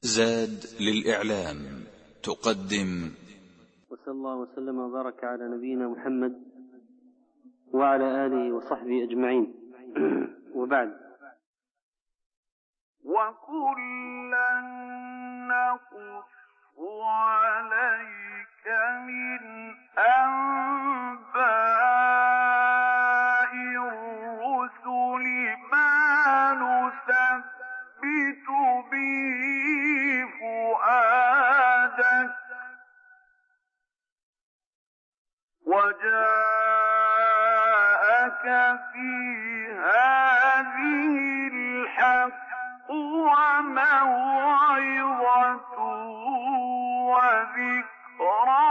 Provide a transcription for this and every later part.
زاد للإعلام تقدم. وصلى الله وسلم وبارك على نبينا محمد وعلى آله وصحبه أجمعين. وبعد، وكلا نقص عليك من أنباء الرسل ما نثبت به فؤادك، وجاءك في هذه الحق وموعظة وذكرى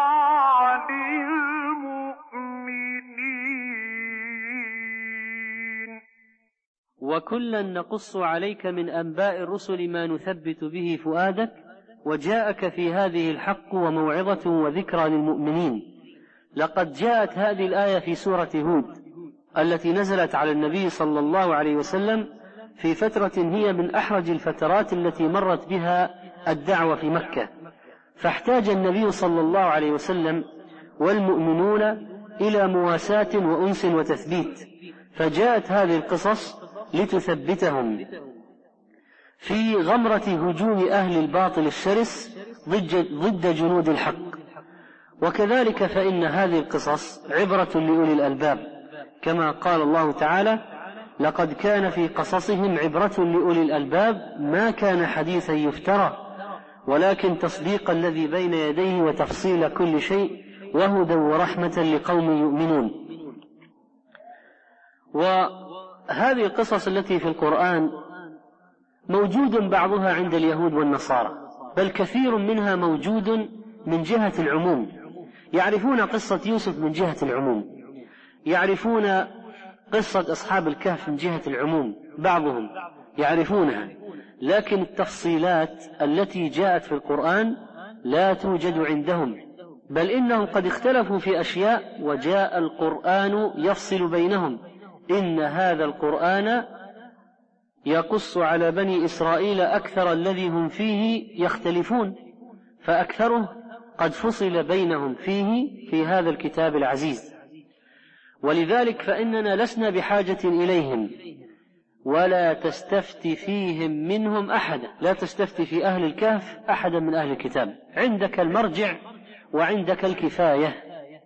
للمؤمنين. وكلا نقص عليك من أنباء الرسل ما نثبت به فؤادك، وجاءك في هذه الحق وموعظة وذكرى للمؤمنين. لقد جاءت هذه الآية في سورة هود التي نزلت على النبي صلى الله عليه وسلم في فترة هي من أحرج الفترات التي مرت بها الدعوة في مكة، فاحتاج النبي صلى الله عليه وسلم والمؤمنون إلى مواساة وأنس وتثبيت، فجاءت هذه القصص لتثبتهم في غمرة هجوم أهل الباطل الشرس ضد جنود الحق. وكذلك فإن هذه القصص عبرة لأولي الألباب، كما قال الله تعالى: لقد كان في قصصهم عبرة لأولي الألباب ما كان حديثا يفترى ولكن تصديق الذي بين يديه وتفصيل كل شيء وهدى ورحمة لقوم يؤمنون. وهذه القصص التي في القرآن موجود بعضها عند اليهود والنصارى، بل كثير منها موجود من جهة العموم، يعرفون قصة يوسف من جهة العموم، يعرفون قصة أصحاب الكهف من جهة العموم، بعضهم يعرفونها، لكن التفصيلات التي جاءت في القرآن لا توجد عندهم، بل إنهم قد اختلفوا في أشياء وجاء القرآن يفصل بينهم. إن هذا القرآن يقص على بني إسرائيل أكثر الذي هم فيه يختلفون، فأكثره قد فصل بينهم فيه في هذا الكتاب العزيز. ولذلك فإننا لسنا بحاجة إليهم، ولا تستفتي فيهم منهم أحدا، لا تستفتي في أهل الكهف أحدا من أهل الكتاب، عندك المرجع وعندك الكفاية.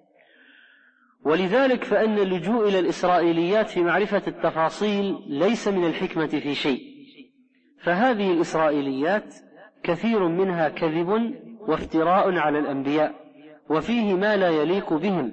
ولذلك فإن اللجوء إلى الإسرائيليات في معرفة التفاصيل ليس من الحكمة في شيء، فهذه الإسرائيليات كثير منها كذب وافتراء على الأنبياء، وفيه ما لا يليق بهم.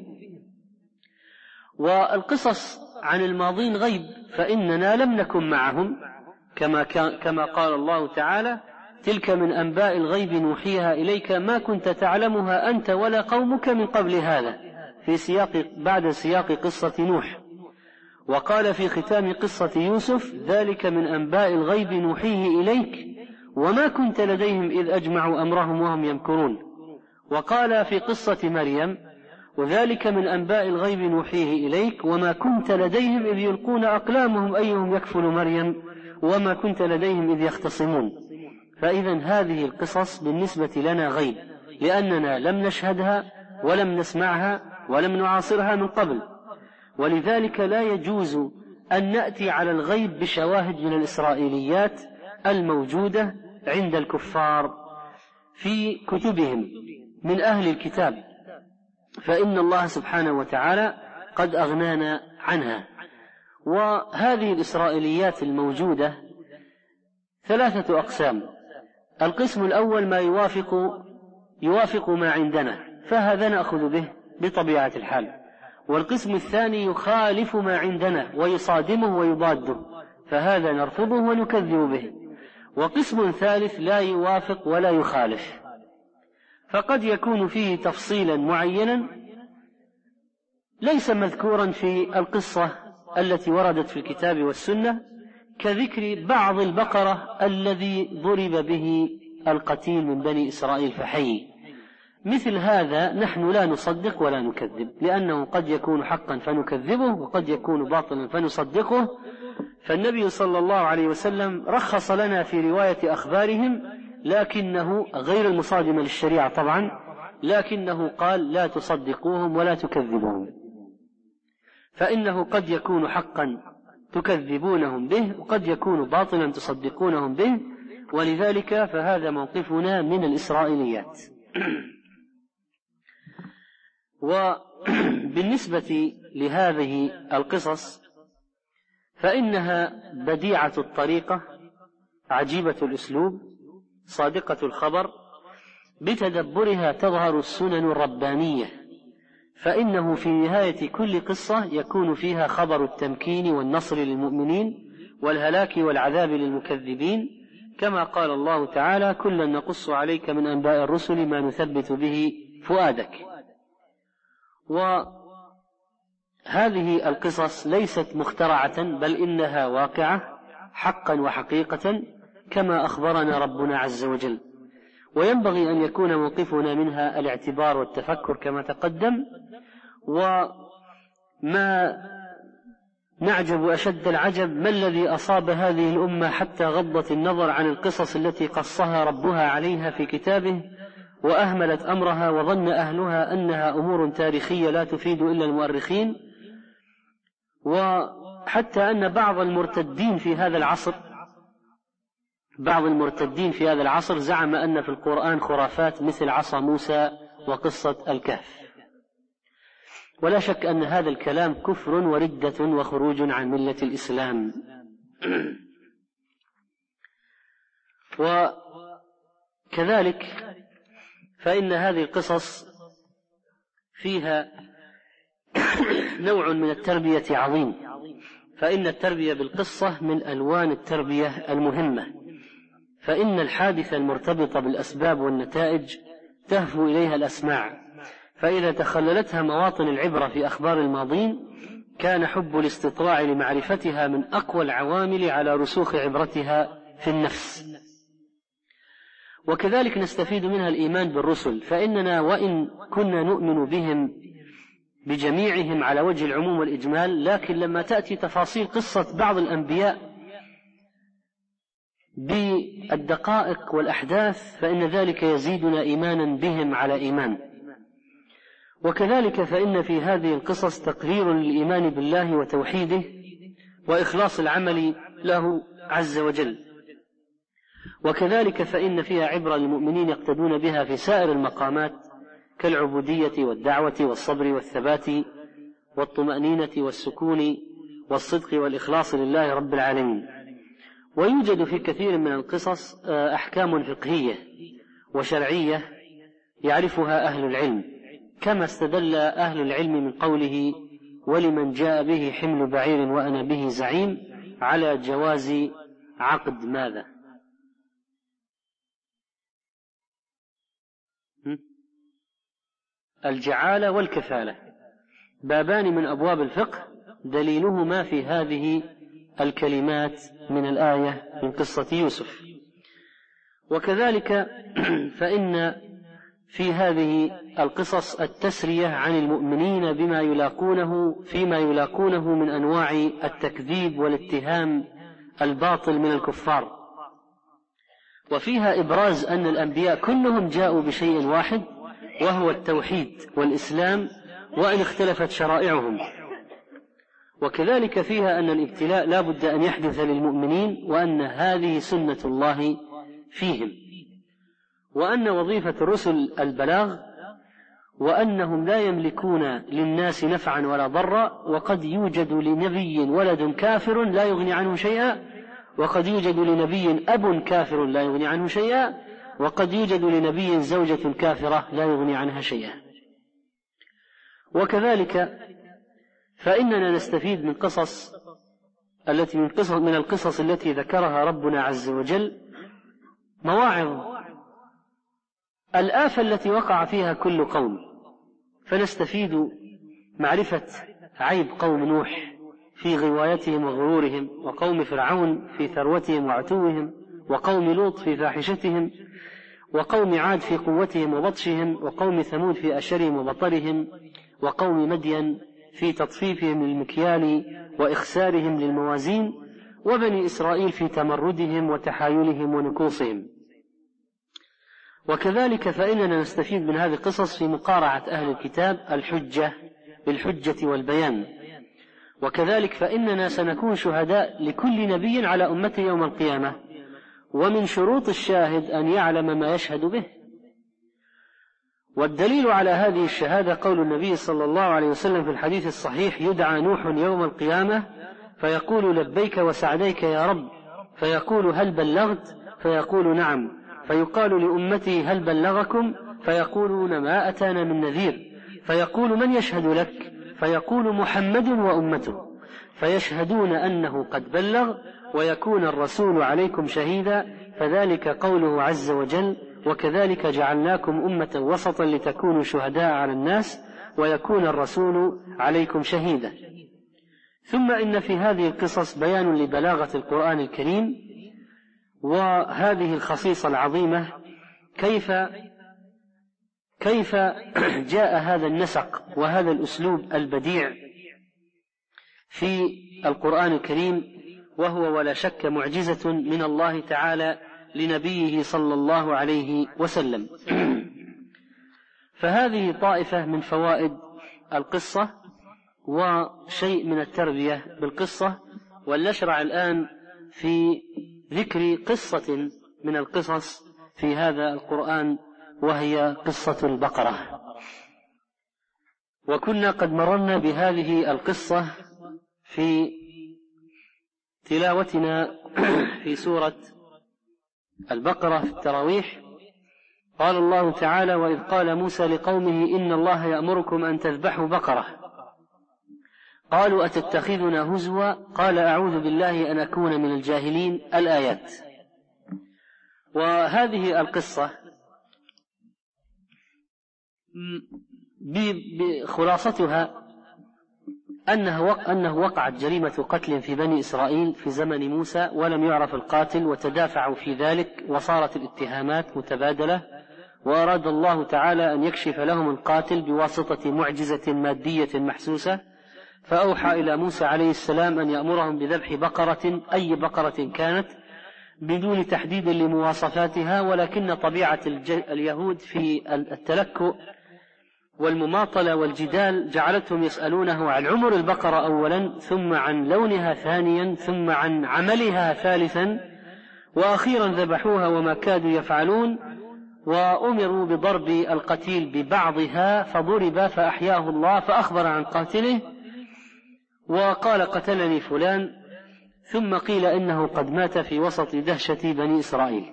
والقصص عن الماضين غيب، فإننا لم نكن معهم، كما قال الله تعالى: تلك من أنباء الغيب نوحيها إليك ما كنت تعلمها أنت ولا قومك من قبل هذا، بعد سياق قصة نوح. وقال في ختام قصة يوسف: ذلك من أنباء الغيب نوحيه إليك وما كنت لديهم إذ أجمعوا أمرهم وهم يمكرون. وقال في قصة مريم: وذلك من أنباء الغيب نوحيه إليك وما كنت لديهم إذ يلقون أقلامهم أيهم يكفل مريم وما كنت لديهم إذ يختصمون. فإذا هذه القصص بالنسبة لنا غيب، لأننا لم نشهدها ولم نسمعها ولم نعاصرها من قبل، ولذلك لا يجوز أن نأتي على الغيب بشواهد من الإسرائيليات الموجودة عند الكفار في كتبهم من أهل الكتاب، فإن الله سبحانه وتعالى قد أغنانا عنها. وهذه الإسرائيليات الموجودة 3 أقسام. القسم الأول ما يوافق ما عندنا، فهذا نأخذ به بطبيعة الحال. والقسم الثاني يخالف ما عندنا ويصادمه ويضاده، فهذا نرفضه ونكذب به. وقسم ثالث لا يوافق ولا يخالف، فقد يكون فيه تفصيلا معينا ليس مذكورا في القصة التي وردت في الكتاب والسنة، كذكر بعض البقرة الذي ضرب به القتيل من بني إسرائيل فحي. مثل هذا نحن لا نصدق ولا نكذب، لأنه قد يكون حقا فنكذبه وقد يكون باطلا فنصدقه. فالنبي صلى الله عليه وسلم رخص لنا في رواية أخبارهم لكنه غير المصادمة للشريعة طبعا، لكنه قال لا تصدقوهم ولا تكذبوهم، فإنه قد يكون حقا تكذبونهم به وقد يكون باطلا تصدقونهم به، ولذلك فهذا موقفنا من الإسرائيليات. وبالنسبة لهذه القصص فإنها بديعة الطريقة، عجيبة الأسلوب، صادقة الخبر، بتدبرها تظهر السنن الربانية، فإنه في نهاية كل قصة يكون فيها خبر التمكين والنصر للمؤمنين والهلاك والعذاب للمكذبين، كما قال الله تعالى: كلا نقص عليك من أنباء الرسل ما نثبت به فؤادك. وهذه القصص ليست مخترعة، بل إنها واقعة حقا وحقيقة كما أخبرنا ربنا عز وجل، وينبغي أن يكون موقفنا منها الاعتبار والتفكر كما تقدم. وما نعجب أشد العجب ما الذي أصاب هذه الأمة حتى غضت النظر عن القصص التي قصها ربها عليها في كتابه وأهملت أمرها، وظن أهلها أنها أمور تاريخية لا تفيد إلا المؤرخين. وحتى أن بعض المرتدين في هذا العصر زعم أن في القرآن خرافات مثل عصا موسى وقصة الكهف. ولا شك أن هذا الكلام كفر وردة وخروج عن ملة الإسلام. وكذلك فإن هذه القصص فيها نوع من التربية عظيم، فإن التربية بالقصة من ألوان التربية المهمة، فإن الحادثة المرتبطة بالأسباب والنتائج تهفو إليها الأسماع، فإذا تخللتها مواطن العبرة في أخبار الماضين كان حب الاستطلاع لمعرفتها من أقوى العوامل على رسوخ عبرتها في النفس. وكذلك نستفيد منها الإيمان بالرسل، فإننا وإن كنا نؤمن بهم بجميعهم على وجه العموم والإجمال، لكن لما تأتي تفاصيل قصة بعض الأنبياء بالدقائق والأحداث فإن ذلك يزيدنا إيمانا بهم على إيمان. وكذلك فإن في هذه القصص تقرير للإيمان بالله وتوحيده وإخلاص العمل له عز وجل. وكذلك فإن فيها عبرة للمؤمنين يقتدون بها في سائر المقامات كالعبودية والدعوة والصبر والثبات والطمأنينة والسكون والصدق والإخلاص لله رب العالمين. ويوجد في كثير من القصص أحكام فقهية وشرعية يعرفها أهل العلم، كما استدل أهل العلم من قوله: ولمن جاء به حمل بعير وأنا به زعيم، على جواز عقد ماذا؟ الجعالة والكفالة، بابان من أبواب الفقه دليلهما في هذه الكلمات من الآية من قصة يوسف. وكذلك فإن في هذه القصص التسرية عن المؤمنين فيما يلاقونه من أنواع التكذيب والاتهام الباطل من الكفار، وفيها إبراز أن الأنبياء كلهم جاءوا بشيء واحد وهو التوحيد والإسلام وإن اختلفت شرائعهم. وكذلك فيها أن الابتلاء لا بد أن يحدث للمؤمنين، وأن هذه سنة الله فيهم، وأن وظيفة الرسل البلاغ، وأنهم لا يملكون للناس نفعا ولا ضرا، وقد يوجد لنبي ولد كافر لا يغني عنه شيئا، وقد يوجد لنبي أب كافر لا يغني عنه شيئا، وقد يوجد لنبي زوجة كافرة لا يغني عنها شيئا. وكذلك فإننا نستفيد من القصص التي ذكرها ربنا عز وجل مواعظ الآفة التي وقع فيها كل قوم، فنستفيد معرفة عيب قوم نوح في غوايتهم وغرورهم، وقوم فرعون في ثروتهم وعتوهم، وقوم لوط في فاحشتهم، وقوم عاد في قوتهم وبطشهم، وقوم ثمود في أشرهم وبطرهم، وقوم مدين في تطفيفهم للمكيال وإخسارهم للموازين، وبني إسرائيل في تمردهم وتحايلهم ونكوصهم. وكذلك فإننا نستفيد من هذه القصص في مقارعة أهل الكتاب الحجة بالحجة والبيان. وكذلك فإننا سنكون شهداء لكل نبي على أمته يوم القيامة، ومن شروط الشاهد أن يعلم ما يشهد به. والدليل على هذه الشهادة قول النبي صلى الله عليه وسلم في الحديث الصحيح: يدعى نوح يوم القيامة فيقول لبيك وسعديك يا رب، فيقول هل بلغت؟ فيقول نعم، فيقال لأمتي هل بلغكم؟ فيقولون ما أتانا من نذير، فيقول من يشهد لك؟ فيقول محمد وأمته، فيشهدون أنه قد بلغ ويكون الرسول عليكم شهيدا، فذلك قوله عز وجل: وكذلك جعلناكم أمة وسطا لتكونوا شهداء على الناس ويكون الرسول عليكم شهيدا. ثم إن في هذه القصص بيان لبلاغة القرآن الكريم، وهذه الخصيصة العظيمة كيف جاء هذا النسق وهذا الأسلوب البديع في القرآن الكريم، وهو ولا شك معجزة من الله تعالى لنبيه صلى الله عليه وسلم. فهذه طائفة من فوائد القصة وشيء من التربية بالقصة. ولنشرع الآن في ذكر قصة من القصص في هذا القرآن، وهي قصة البقرة. وكنا قد مررنا بهذه القصة في تلاوتنا في سورة البقرة في التراويح. قال الله تعالى: وإذ قال موسى لقومه إن الله يأمركم أن تذبحوا بقرة، قالوا أتتخذنا هزوا قال أعوذ بالله أن أكون من الجاهلين. الآيات. وهذه القصة بخلاصتها أنه وقعت جريمة قتل في بني إسرائيل في زمن موسى، ولم يعرف القاتل، وتدافعوا في ذلك، وصارت الاتهامات متبادلة، وأراد الله تعالى أن يكشف لهم القاتل بواسطة معجزة مادية محسوسة، فأوحى إلى موسى عليه السلام أن يأمرهم بذبح بقرة، أي بقرة كانت، بدون تحديد لمواصفاتها، ولكن طبيعة اليهود في التلكؤ والمماطلة والجدال جعلتهم يسألونه عن عمر البقرة أولا، ثم عن لونها ثانيا، ثم عن عملها ثالثا، وأخيرا ذبحوها وما كادوا يفعلون، وأمروا بضرب القتيل ببعضها فضرب فأحياه الله، فأخبر عن قاتله وقال قتلني فلان، ثم قيل إنه قد مات في وسط دهشة بني إسرائيل.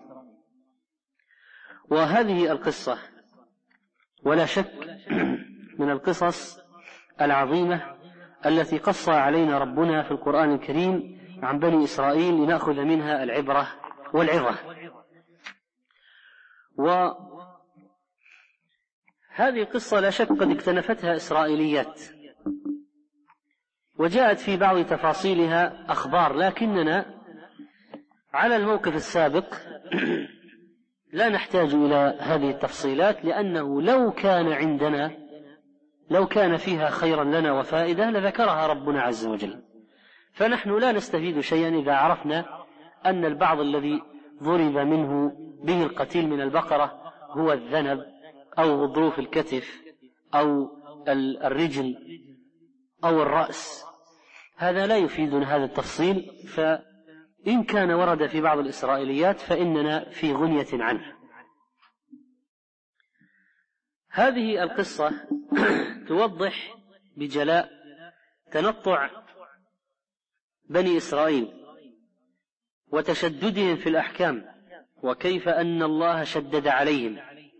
وهذه القصة ولا شك من القصص العظيمة التي قص علينا ربنا في القرآن الكريم عن بني إسرائيل لنأخذ منها العبرة والعظة. وهذه القصة لا شك قد اكتنفتها إسرائيليات، وجاءت في بعض تفاصيلها أخبار، لكننا على الموقف السابق لا نحتاج إلى هذه التفصيلات، لأنه لو كان فيها خيرا لنا وفائدة لذكرها ربنا عز وجل. فنحن لا نستفيد شيئا إذا عرفنا أن البعض الذي ضرب منه به القتيل من البقرة هو الذنب أو غضروف الكتف أو الرجل أو الرأس. هذا لا يفيدنا هذا التفصيل، فإن كان ورد في بعض الإسرائيليات فإننا في غنية عنه. هذه القصة توضح بجلاء تنطع بني إسرائيل وتشددهم في الأحكام، وكيف أن الله شدد عليهم،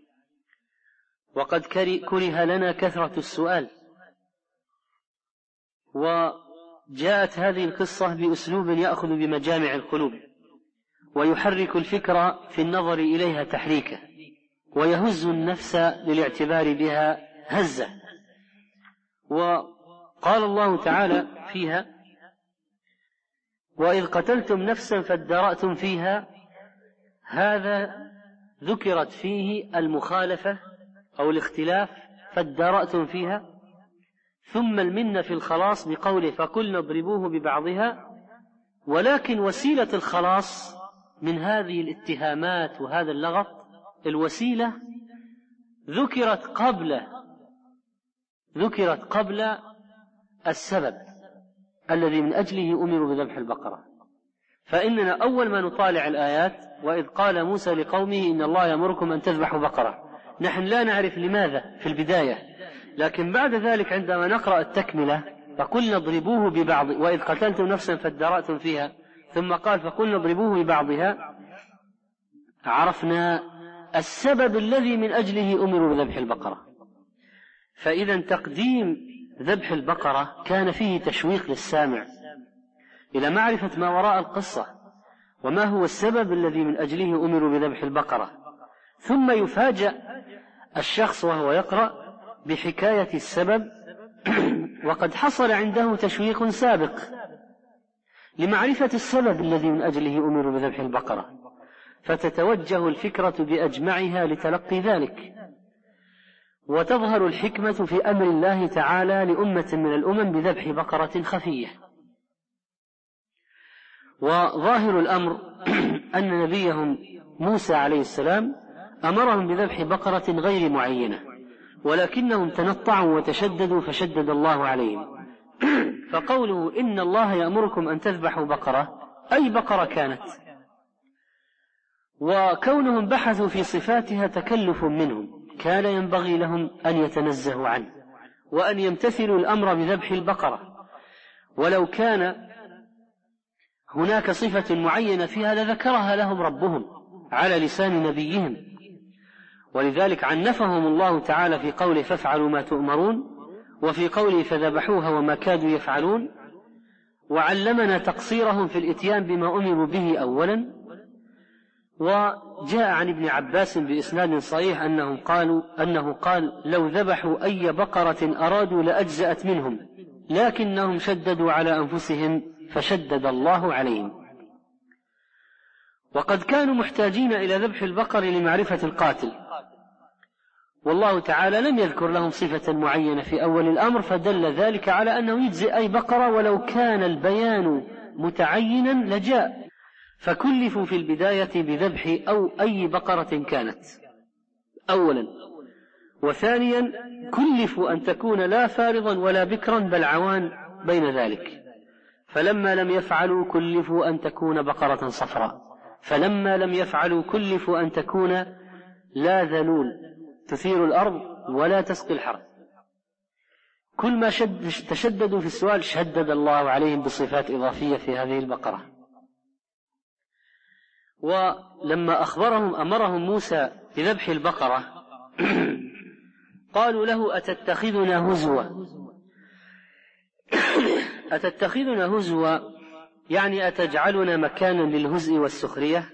وقد كره لنا كثرة السؤال. وجاءت هذه القصة بأسلوب يأخذ بمجامع القلوب ويحرك الفكرة في النظر إليها تحريكا، ويهز النفس للاعتبار بها هزة. وقال الله تعالى فيها: وإذ قتلتم نفسا فادارأتم فيها. هذا ذكرت فيه المخالفة أو الاختلاف، فادارأتم فيها، ثم المنة في الخلاص بقوله فقلنا اضربوه ببعضها. ولكن وسيلة الخلاص من هذه الاتهامات وهذا اللغط الوسيلة ذكرت قبل السبب الذي من أجله أمروا بذبح البقرة. فإننا أول ما نطالع الآيات وإذ قال موسى لقومه إن الله يأمركم أن تذبحوا بقرة، نحن لا نعرف لماذا في البداية، لكن بعد ذلك عندما نقرأ التكملة فقلنا اضربوه ببعض، وإذ قتلتم نفسا فادارأتم فيها، ثم قال فقلنا اضربوه ببعضها، عرفنا السبب الذي من أجله أمروا بذبح البقرة. فإذا تقديم ذبح البقرة كان فيه تشويق للسامع إلى معرفة ما وراء القصة وما هو السبب الذي من أجله أمروا بذبح البقرة، ثم يفاجأ الشخص وهو يقرأ بحكاية السبب وقد حصل عنده تشويق سابق لمعرفة السبب الذي من أجله أمروا بذبح البقرة، فتتوجه الفكرة بأجمعها لتلقي ذلك، وتظهر الحكمة في أمر الله تعالى لأمة من الأمم بذبح بقرة خفية. وظاهر الأمر أن نبيهم موسى عليه السلام أمرهم بذبح بقرة غير معينة، ولكنهم تنطعوا وتشددوا فشدد الله عليهم. فقوله إن الله يأمركم أن تذبحوا بقرة أي بقرة كانت، وكونهم بحثوا في صفاتها تكلف منهم، كان ينبغي لهم أن يتنزهوا عنه وأن يمتثلوا الأمر بذبح البقرة، ولو كان هناك صفة معينة فيها لذكرها لهم ربهم على لسان نبيهم. ولذلك عنفهم الله تعالى في قوله فافعلوا ما تؤمرون، وفي قوله فذبحوها وما كادوا يفعلون، وعلمنا تقصيرهم في الإتيان بما أمروا به أولا. وجاء عن ابن عباس بإسناد صحيح أنه قال لو ذبحوا أي بقرة أرادوا لأجزأت منهم، لكنهم شددوا على أنفسهم فشدد الله عليهم. وقد كانوا محتاجين إلى ذبح البقر لمعرفة القاتل، والله تعالى لم يذكر لهم صفة معينة في أول الأمر، فدل ذلك على أنه يجزئ أي بقرة، ولو كان البيان متعينا لجاء، فكلفوا في البداية بذبح أو أي بقرة كانت أولا، وثانيا كلفوا أن تكون لا فارضا ولا بكرا بل عوان بين ذلك، فلما لم يفعلوا كلفوا أن تكون بقرة صفراء، فلما لم يفعلوا كلفوا أن تكون لا ذلول تثير الأرض ولا تسقي الحرث. كل ما تشددوا في السؤال شدد الله عليهم بصفات إضافية في هذه البقرة. ولما أمرهم موسى بذبح البقرة قالوا له أتتخذنا هزوا. أتتخذنا هزوا يعني أتجعلنا مكانا للهزء والسخرية،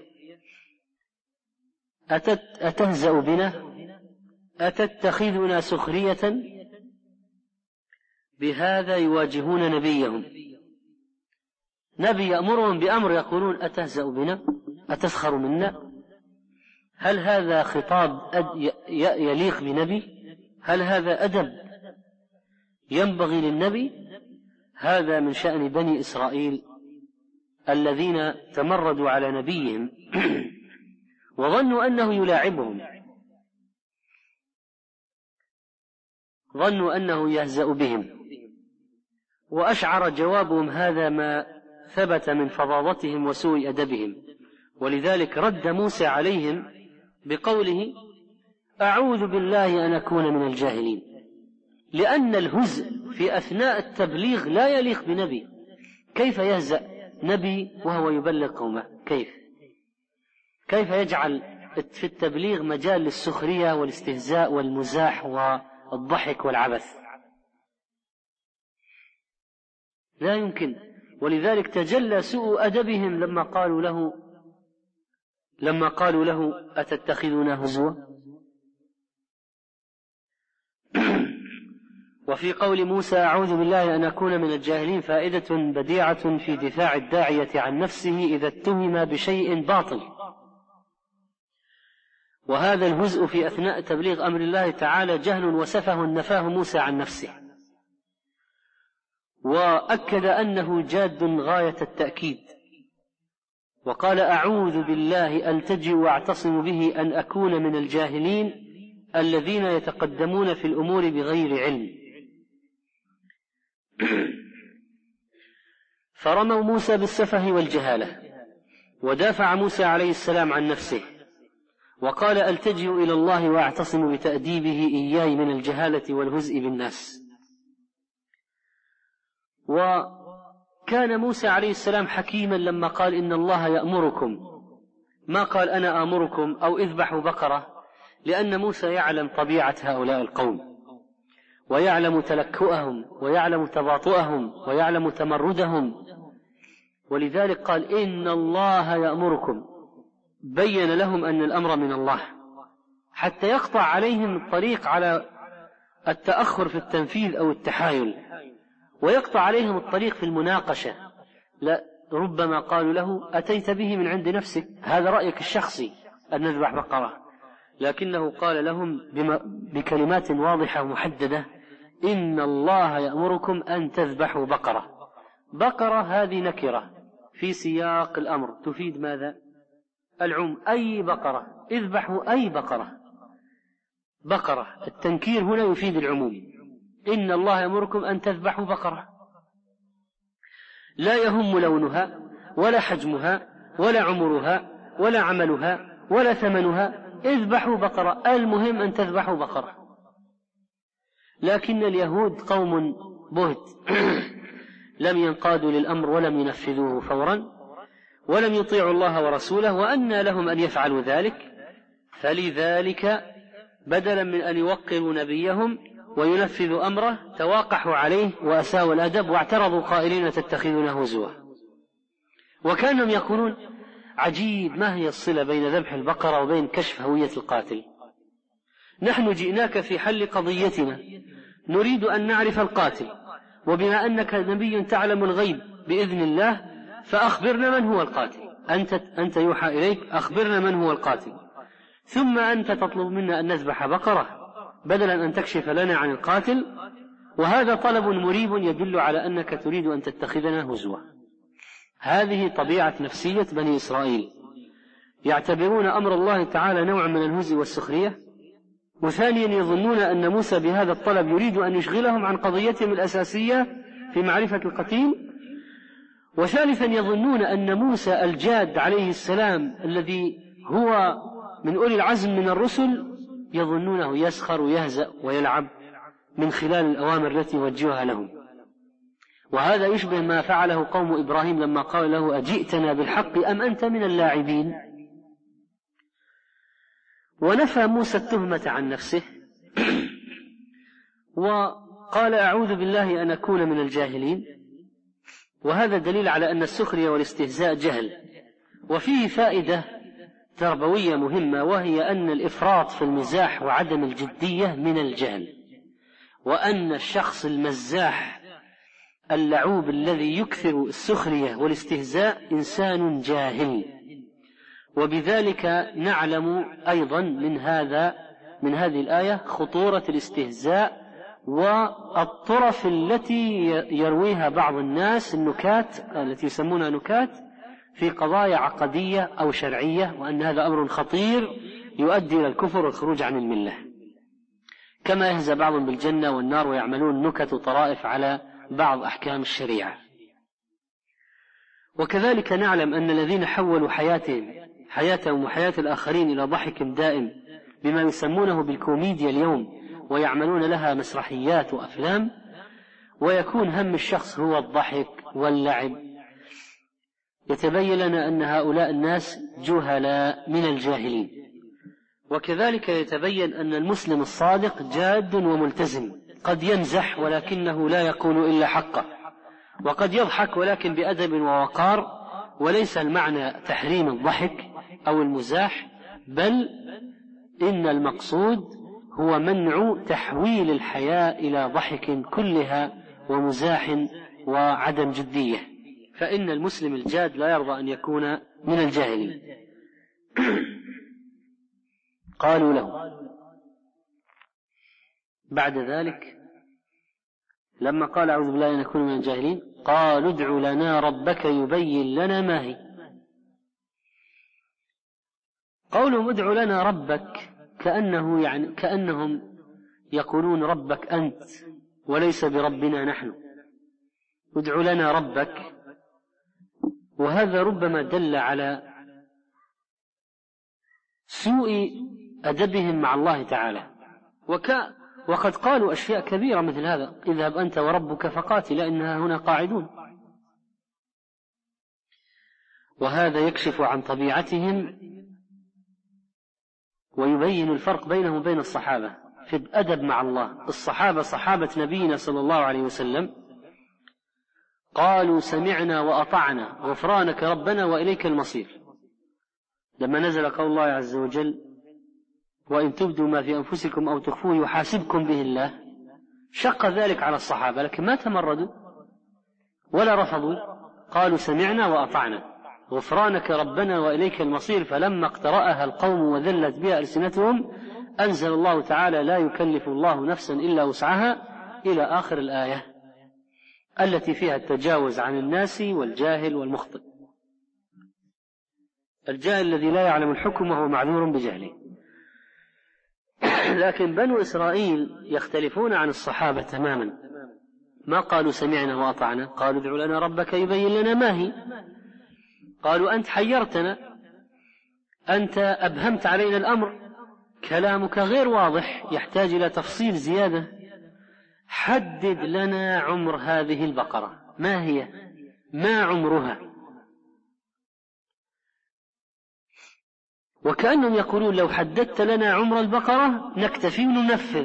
أتهزأ بنا، أتتخذنا سخرية. بهذا يواجهون نبيهم، نبي يأمرهم بأمر يقولون أتهزأ بنا، أتسخر منا. هل هذا خطاب يليق بنبي؟ هل هذا أدب ينبغي للنبي؟ هذا من شأن بني إسرائيل الذين تمردوا على نبيهم وظنوا أنه يلاعبهم، ظنوا أنه يهزأ بهم. وأشعر جوابهم هذا ما ثبت من فظاظتهم وسوء أدبهم، ولذلك رد موسى عليهم بقوله أعوذ بالله أن أكون من الجاهلين، لأن الهزء في أثناء التبليغ لا يليق بنبي. كيف يهزأ نبي وهو يبلغ قومه؟ كيف يجعل في التبليغ مجال للسخرية والاستهزاء والمزاح والضحك والعبث؟ لا يمكن. ولذلك تجلى سوء أدبهم لما قالوا له أتتخذنا هزوا. وفي قول موسى أعوذ بالله أن أكون من الجاهلين فائدة بديعة في دفاع الداعية عن نفسه إذا اتهم بشيء باطل، وهذا الهزء في أثناء تبليغ أمر الله تعالى جهل وسفه نفاه موسى عن نفسه، وأكد أنه جاد غاية التأكيد، وقال أعوذ بالله ألتجئ وأعتصم به أن أكون من الجاهلين الذين يتقدمون في الأمور بغير علم. فرموا موسى بالسفه والجهالة، ودافع موسى عليه السلام عن نفسه وقال ألتجئ إلى الله وأعتصم بتأديبه إياي من الجهالة والهزء بالناس. وكان موسى عليه السلام حكيما لما قال إن الله يأمركم، ما قال أنا آمركم أو اذبحوا بقرة، لأن موسى يعلم طبيعة هؤلاء القوم ويعلم تلكؤهم ويعلم تباطؤهم ويعلم تمردهم، ولذلك قال إن الله يأمركم، بين لهم أن الأمر من الله حتى يقطع عليهم الطريق على التأخر في التنفيذ أو التحايل، ويقطع عليهم الطريق في المناقشة. لا، ربما قالوا له أتيت به من عند نفسك، هذا رأيك الشخصي أن نذبح بقرة، لكنه قال لهم بكلمات واضحة ومحددة إن الله يأمركم أن تذبحوا بقرة. بقرة هذه نكرة في سياق الأمر تفيد ماذا؟ العموم، أي بقرة، اذبحوا أي بقرة. بقرة التنكير هنا يفيد العموم، إن الله يأمركم أن تذبحوا بقرة، لا يهم لونها ولا حجمها ولا عمرها ولا عملها ولا ثمنها، اذبحوا بقرة، المهم أن تذبحوا بقرة. لكن اليهود قوم بهت لم ينقادوا للأمر ولم ينفذوه فورا ولم يطيعوا الله ورسوله، وأنى لهم أن يفعلوا ذلك، فلذلك بدلا من أن يوقروا نبيهم وينفذوا أمره تواقحوا عليه وأساءوا الأدب واعترضوا قائلين تتخذونه هزوا. وكانهم يقولون عجيب، ما هي الصلة بين ذبح البقرة وبين كشف هوية القاتل؟ نحن جئناك في حل قضيتنا، نريد أن نعرف القاتل، وبما أنك نبي تعلم الغيب بإذن الله فأخبرنا من هو القاتل، أنت يوحى إليك أخبرنا من هو القاتل، ثم أنت تطلب منا أن نذبح بقرة بدلا أن تكشف لنا عن القاتل، وهذا طلب مريب يدل على أنك تريد أن تتخذنا هزوا. هذه طبيعة نفسية بني إسرائيل، يعتبرون أمر الله تعالى نوعا من الهزء والسخرية، وثانيا يظنون أن موسى بهذا الطلب يريد أن يشغلهم عن قضيتهم الأساسية في معرفة القتيل، وثالثا يظنون أن موسى الجاد عليه السلام الذي هو من أولي العزم من الرسل يظنونه يسخر ويهزأ ويلعب من خلال الأوامر التي يوجهها لهم. وهذا يشبه ما فعله قوم إبراهيم لما قال له أجئتنا بالحق أم أنت من اللاعبين؟ ونفى موسى التهمة عن نفسه وقال أعوذ بالله أن أكون من الجاهلين، وهذا دليل على أن السخرية والاستهزاء جهل. وفيه فائدة تربوية مهمة، وهي أن الإفراط في المزاح وعدم الجدية من الجهل، وأن الشخص المزاح اللعوب الذي يكثر السخرية والاستهزاء إنسان جاهل. وبذلك نعلم أيضا من هذه الآية خطورة الاستهزاء والطرف التي يرويها بعض الناس، النكات التي يسمونها نكات في قضايا عقدية أو شرعية، وأن هذا أمر خطير يؤدي إلى الكفر والخروج عن الملة، كما يهزأ بعضهم بالجنة والنار ويعملون نكت وطرائف على بعض أحكام الشريعة. وكذلك نعلم أن الذين حولوا حياتهم وحياة الآخرين إلى ضحك دائم بما يسمونه بالكوميديا اليوم، ويعملون لها مسرحيات وأفلام، ويكون هم الشخص هو الضحك واللعب، يتبين لنا أن هؤلاء الناس جهلاء من الجاهلين. وكذلك يتبين أن المسلم الصادق جاد وملتزم، قد يمزح ولكنه لا يقول إلا حقه، وقد يضحك ولكن بأدب ووقار، وليس المعنى تحريم الضحك أو المزاح، بل إن المقصود هو منع تحويل الحياة إلى ضحك كلها ومزاح وعدم جدية، فإن المسلم الجاد لا يرضى أن يكون من الجاهلين. قالوا له بعد ذلك لما قال أعوذ بالله أن نكون من الجاهلين، قالوا ادع لنا ربك يبين لنا ما هي. قولهم ادع لنا ربك كأنهم يقولون ربك أنت وليس بربنا نحن، ادع لنا ربك، وهذا ربما دل على سوء أدبهم مع الله تعالى، وقد قالوا أشياء كبيرة مثل هذا: اذهب أنت وربك فقاتلا إنها هنا قاعدون. وهذا يكشف عن طبيعتهم ويبين الفرق بينهم وبين الصحابة في الأدب مع الله. الصحابة صحابة نبينا صلى الله عليه وسلم قالوا سمعنا وأطعنا غفرانك ربنا وإليك المصير، لما نزل قول الله عز وجل: وإن تبدوا ما في أنفسكم أو تخفوه يحاسبكم به الله. شق ذلك على الصحابة، لكن ما تمردوا ولا رفضوا، قالوا سمعنا وأطعنا غفرانك ربنا وإليك المصير. فلما اقترأها القوم وذلت بها ألسنتهم أنزل الله تعالى: لا يكلف الله نفسا إلا وسعها، إلى آخر الآية التي فيها التجاوز عن الناس والجاهل والمخطئ. الجاهل الذي لا يعلم الحكم وهو معذور بجهله. لكن بنو إسرائيل يختلفون عن الصحابة تماما، ما قالوا سمعنا وأطعنا، قالوا ادع لنا ربك يبين لنا ما هي. قالوا أنت حيرتنا، أنت أبهمت علينا الأمر، كلامك غير واضح، يحتاج إلى تفصيل زيادة، حدد لنا عمر هذه البقرة، ما هي، ما عمرها. وكأنهم يقولون لو حددت لنا عمر البقرة نكتفي وننفذ.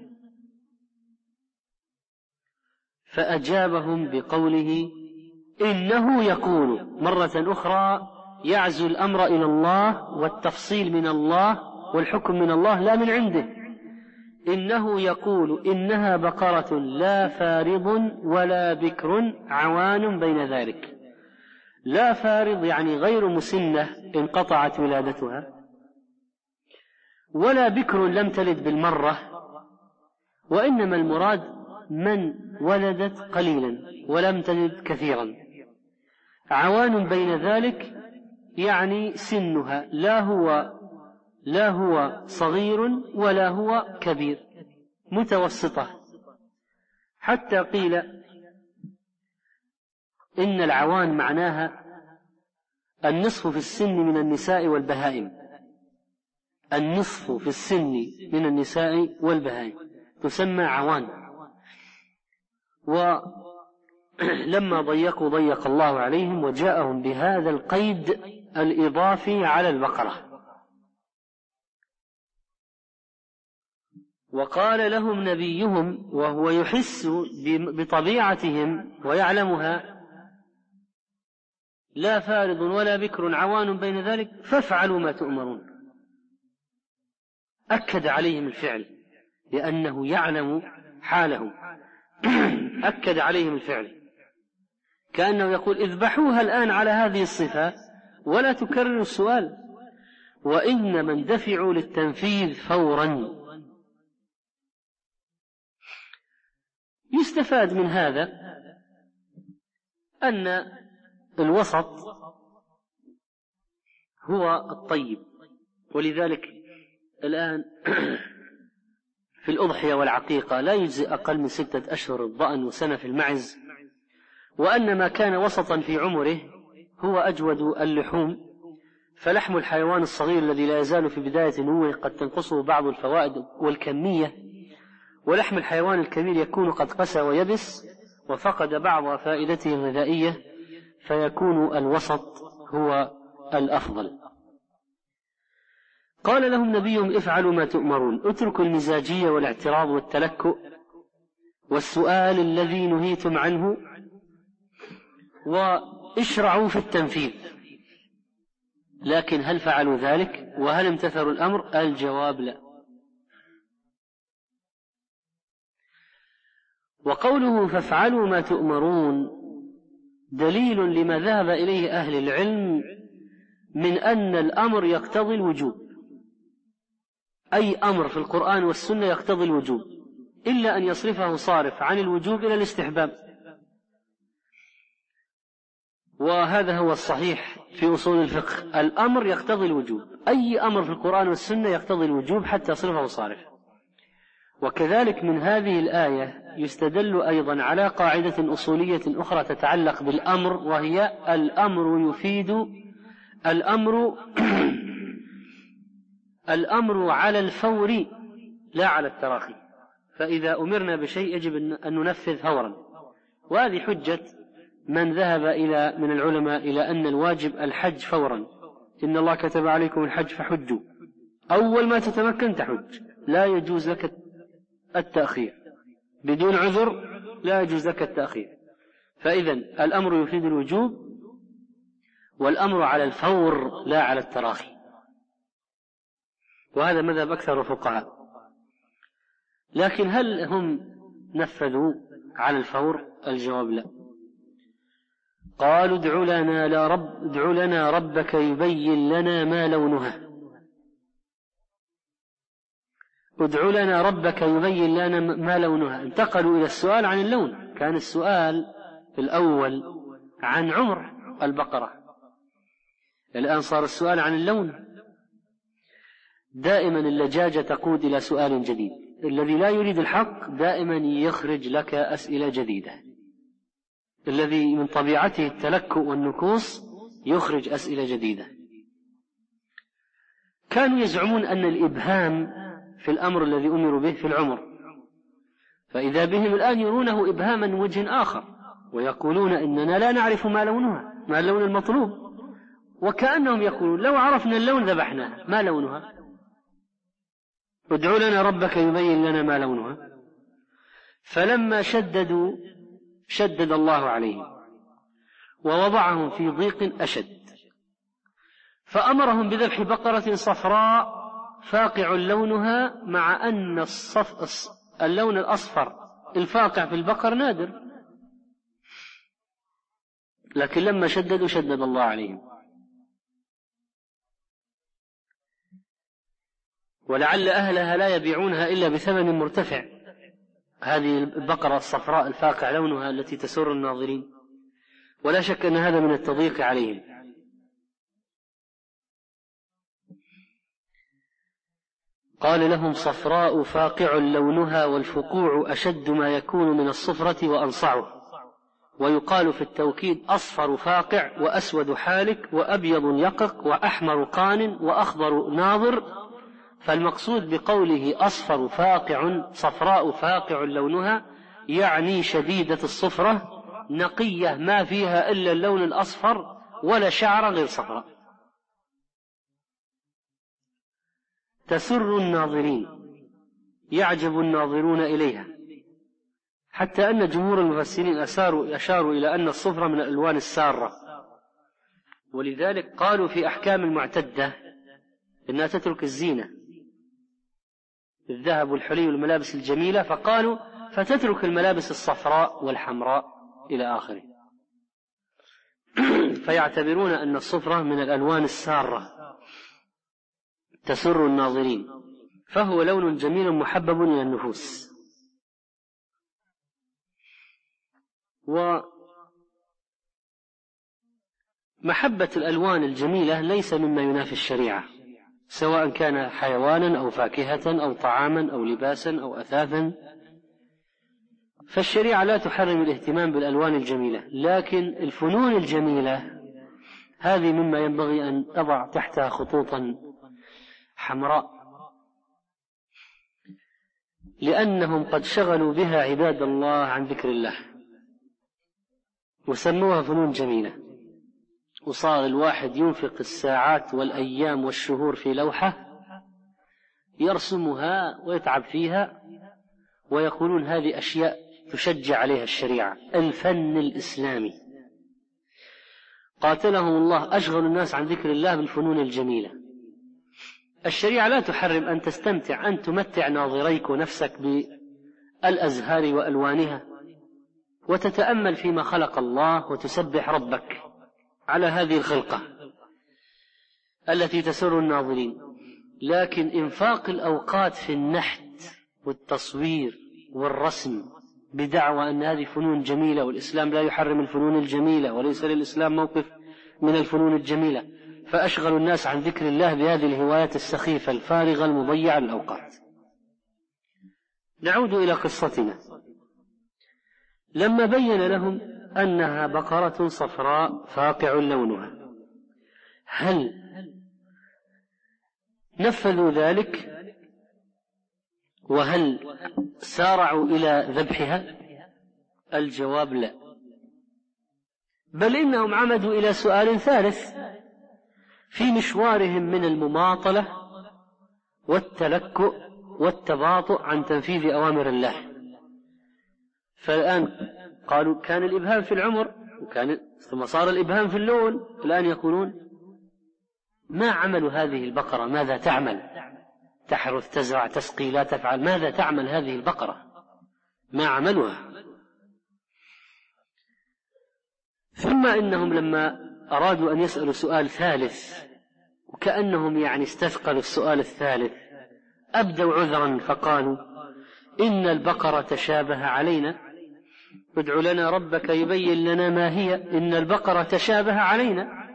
فأجابهم بقوله: إنه يقول. مرة أخرى يعزو الأمر إلى الله والتفصيل من الله والحكم من الله لا من عنده. إنه يقول إنها بقرة لا فارض ولا بكر عوان بين ذلك. لا فارض يعني غير مسنة انقطعت ولادتها، ولا بكر لم تلد بالمرة، وإنما المراد من ولدت قليلا ولم تلد كثيرا. عوان بين ذلك يعني سنها لا هو صغير ولا هو كبير، متوسطة. حتى قيل إن العوان معناها النصف في السن من النساء والبهائم، النصف في السن من النساء والبهائم تسمى عوان. ولما ضيقوا ضيق الله عليهم وجاءهم بهذا القيد الإضافي على البقرة. وقال لهم نبيهم وهو يحس بطبيعتهم ويعلمها: لا فارض ولا بكر عوان بين ذلك فافعلوا ما تؤمرون. أكد عليهم الفعل لأنه يعلم حالهم. أكد عليهم الفعل كأنه يقول: اذبحوها الآن على هذه الصفة ولا تكرروا السؤال، وإنما اندفعوا للتنفيذ فورا. يستفاد من هذا أن الوسط هو الطيب، ولذلك الآن في الأضحية والعقيقة لا يجزي أقل من 6 أشهر الضأن وسنة في المعز، وأن ما كان وسطا في عمره هو أجود اللحوم. فلحم الحيوان الصغير الذي لا يزال في بداية نموه قد تنقصه بعض الفوائد والكمية، ولحم الحيوان الكبير يكون قد قسى ويبس وفقد بعض فائدته الغذائية، فيكون الوسط هو الأفضل. قال لهم نبيهم: افعلوا ما تؤمرون، اتركوا المزاجية والاعتراض والتلكؤ والسؤال الذي نهيتم عنه، واشرعوا في التنفيذ. لكن هل فعلوا ذلك وهل امتثلوا الأمر؟ الجواب لا. وقوله فافعلوا ما تؤمرون دليل لما ذهب إليه أهل العلم من أن الأمر يقتضي الوجوب. أي أمر في القرآن والسنة يقتضي الوجوب، إلا أن يصرفه صارف عن الوجوب إلى الاستحباب، وهذا هو الصحيح في أصول الفقه الأمر يقتضي الوجوب، أي أمر في القرآن والسنة يقتضي الوجوب حتى صرفه صارف. وكذلك من هذه الآية يستدل أيضا على قاعدة أصولية أخرى تتعلق بالأمر، وهي الأمر يفيد الأمر على الفور لا على التراخي، فإذا أمرنا بشيء يجب أن ننفذ فورا. وهذه حجة من ذهب من العلماء إلى أن الواجب الحج فورا، إن الله كتب عليكم الحج فحجوا، أول ما تتمكن تحج، لا يجوز لك التأخير بدون عذر، لا يجوز لك التأخير. فإذا الأمر يفيد الوجوب، والأمر على الفور لا على التراخي، وهذا مذهب أكثر الفقهاء. لكن هل هم نفذوا على الفور؟ الجواب لا. قالوا ادع لنا ربك يبين لنا ما لونها، ادع لنا ربك يبين لنا ما لونها. انتقلوا إلى السؤال عن اللون. كان السؤال في الأول عن عمر البقرة، الآن صار السؤال عن اللون. دائما اللجاجة تقود إلى سؤال جديد، الذي لا يريد الحق دائما يخرج لك أسئلة جديدة، الذي من طبيعته التلكؤ والنكوص يخرج أسئلة جديدة. كانوا يزعمون أن الإبهام في الأمر الذي أمروا به في العمر، فإذا بهم الآن يرونه إبهاما من وجه آخر، ويقولون إننا لا نعرف ما لونها، ما اللون المطلوب، وكأنهم يقولون لو عرفنا اللون ذبحناه، ما لونها؟ ادع لنا ربك يبين لنا ما لونها. فلما شددوا شدد الله عليهم ووضعهم في ضيق أشد، فأمرهم بذبح بقرة صفراء فاقع لونها، مع أن اللون الأصفر الفاقع في البقر نادر، لكن لما شددوا شدد الله عليهم. ولعل أهلها لا يبيعونها إلا بثمن مرتفع، هذه البقرة الصفراء الفاقع لونها التي تسر الناظرين، ولا شك أن هذا من التضييق عليهم. قال لهم صفراء فاقع لونها، والفقوع أشد ما يكون من الصفرة وأنصعه، ويقال في التوكيد أصفر فاقع وأسود حالك وأبيض يقق وأحمر قان وأخضر ناظر. فالمقصود بقوله أصفر فاقع صفراء فاقع لونها يعني شديدة الصفرة نقية ما فيها إلا اللون الأصفر ولا شعر غير صفراء، تسر الناظرين، يعجب الناظرون إليها، حتى أن جمهور المفسرين أشاروا إلى أن الصفرة من الألوان السارة، ولذلك قالوا في أحكام المعتدة إنها تترك الزينة، الذهب والحلي والملابس الجميلة، فقالوا فتترك الملابس الصفراء والحمراء إلى آخره. فيعتبرون أن الصفرة من الألوان السارة تسر الناظرين، فهو لون جميل محبب إلى النفوس. ومحبة الألوان الجميلة ليس مما ينافي الشريعة، سواء كان حيوانا أو فاكهة أو طعاما أو لباسا أو أثاثا، فالشريعة لا تحرم الاهتمام بالألوان الجميلة، لكن الفنون الجميلة هذه مما ينبغي أن تضع تحتها خطوطا حمراء، لأنهم قد شغلوا بها عباد الله عن ذكر الله وسموها فنون جميلة، وصار الواحد ينفق الساعات والأيام والشهور في لوحة يرسمها ويتعب فيها، ويقولون هذه أشياء تشجع عليها الشريعة. الفن الإسلامي قاتلهم الله أشغل الناس عن ذكر الله بالفنون الجميلة. الشريعة لا تحرم أن تستمتع، أن تمتع ناظريك ونفسك بالأزهار وألوانها، وتتأمل فيما خلق الله وتسبح ربك على هذه الخلقة التي تسر الناظرين. لكن إنفاق الأوقات في النحت والتصوير والرسم بدعوى أن هذه فنون جميلة، والإسلام لا يحرم الفنون الجميلة، وليس للإسلام موقف من الفنون الجميلة، فأشغلوا الناس عن ذكر الله بهذه الهوايات السخيفة الفارغة المضيعة للأوقات. نعود إلى قصتنا. لما بين لهم أنها بقرة صفراء فاقع لونها، هل نفذوا ذلك وهل سارعوا إلى ذبحها؟ الجواب لا، بل إنهم عمدوا إلى سؤال ثالث في مشوارهم من المماطلة والتلكؤ والتباطؤ عن تنفيذ أوامر الله. فالآن قالوا كان الإبهام في العمر ثم صار الإبهام في اللون، الآن يقولون ما عمل هذه البقرة؟ ماذا تعمل؟ تحرث، تزرع، تسقي، لا تفعل، ماذا تعمل هذه البقرة؟ ما عملها؟ ثم إنهم لما أرادوا أن يسألوا سؤال ثالث وكأنهم استثقلوا السؤال الثالث، أبدوا عذرا فقالوا إن البقرة تشابه علينا، ادع لنا ربك يبين لنا ما هي، إن البقرة تشابه علينا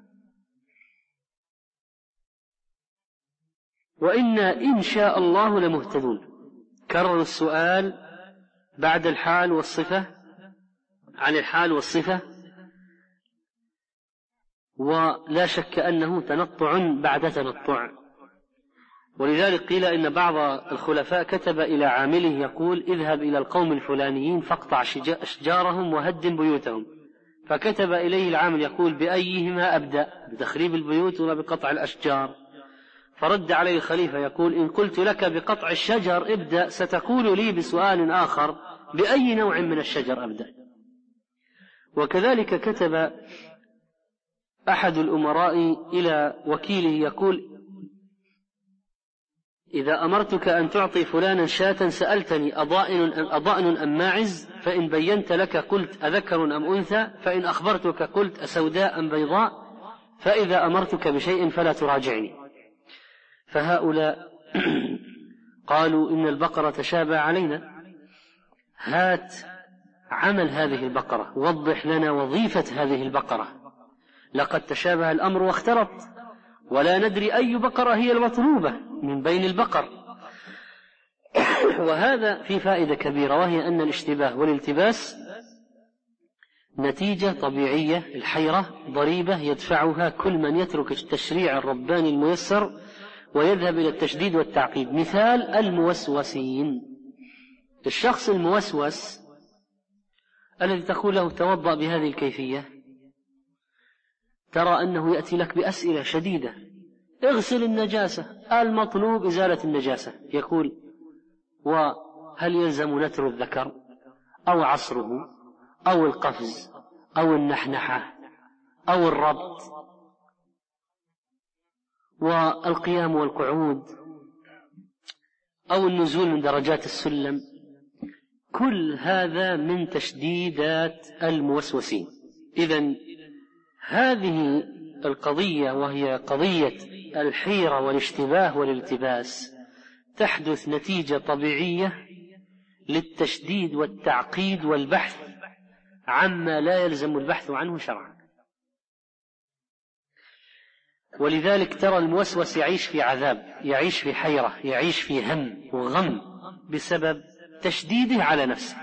وإنا إن شاء الله لمهتدون. كرروا السؤال بعد الحال والصفة عن الحال والصفة، ولا شك أنه تنطع بعد تنطع. ولذلك قيل إن بعض الخلفاء كتب إلى عامله يقول اذهب إلى القوم الفلانيين فاقطع أشجارهم وهدم بيوتهم، فكتب إليه العامل يقول بأيهما أبدأ، بتخريب البيوت ولا بقطع الأشجار؟ فرد عليه الخليفة يقول إن قلت لك بقطع الشجر ابدأ ستقول لي بسؤال آخر بأي نوع من الشجر أبدأ. وكذلك كتب أحد الأمراء إلى وكيله يقول إذا أمرتك أن تعطي فلانا شاة سألتني أضأن أم ماعز، فإن بينت لك قلت أذكر أم أنثى، فإن أخبرتك قلت أسوداء أم بيضاء، فإذا أمرتك بشيء فلا تراجعني. فهؤلاء قالوا إن البقرة تشابه علينا، هات عمل هذه البقرة، وضح لنا وظيفة هذه البقرة، لقد تشابه الأمر واختلط ولا ندري أي بقرة هي المطلوبة من بين البقر. وهذا في فائدة كبيرة، وهي أن الاشتباه والالتباس نتيجة طبيعية، الحيرة ضريبة يدفعها كل من يترك التشريع الرباني الميسر ويذهب إلى التشديد والتعقيد. مثال الموسوسين، الشخص الموسوس الذي تقول له توضأ بهذه الكيفية، ترى أنه يأتي لك بأسئلة شديدة، اغسل النجاسة، المطلوب إزالة النجاسة، يقول وهل يلزم نتر الذكر أو عصره أو القفز أو النحنحة أو الربط والقيام والقعود أو النزول من درجات السلم؟ كل هذا من تشديدات الموسوسين. إذن هذه القضية وهي قضية الحيرة والاشتباه والالتباس تحدث نتيجة طبيعية للتشديد والتعقيد والبحث عما لا يلزم البحث عنه شرعا. ولذلك ترى الموسوس يعيش في عذاب، يعيش في حيرة، يعيش في هم وغم بسبب تشديده على نفسه.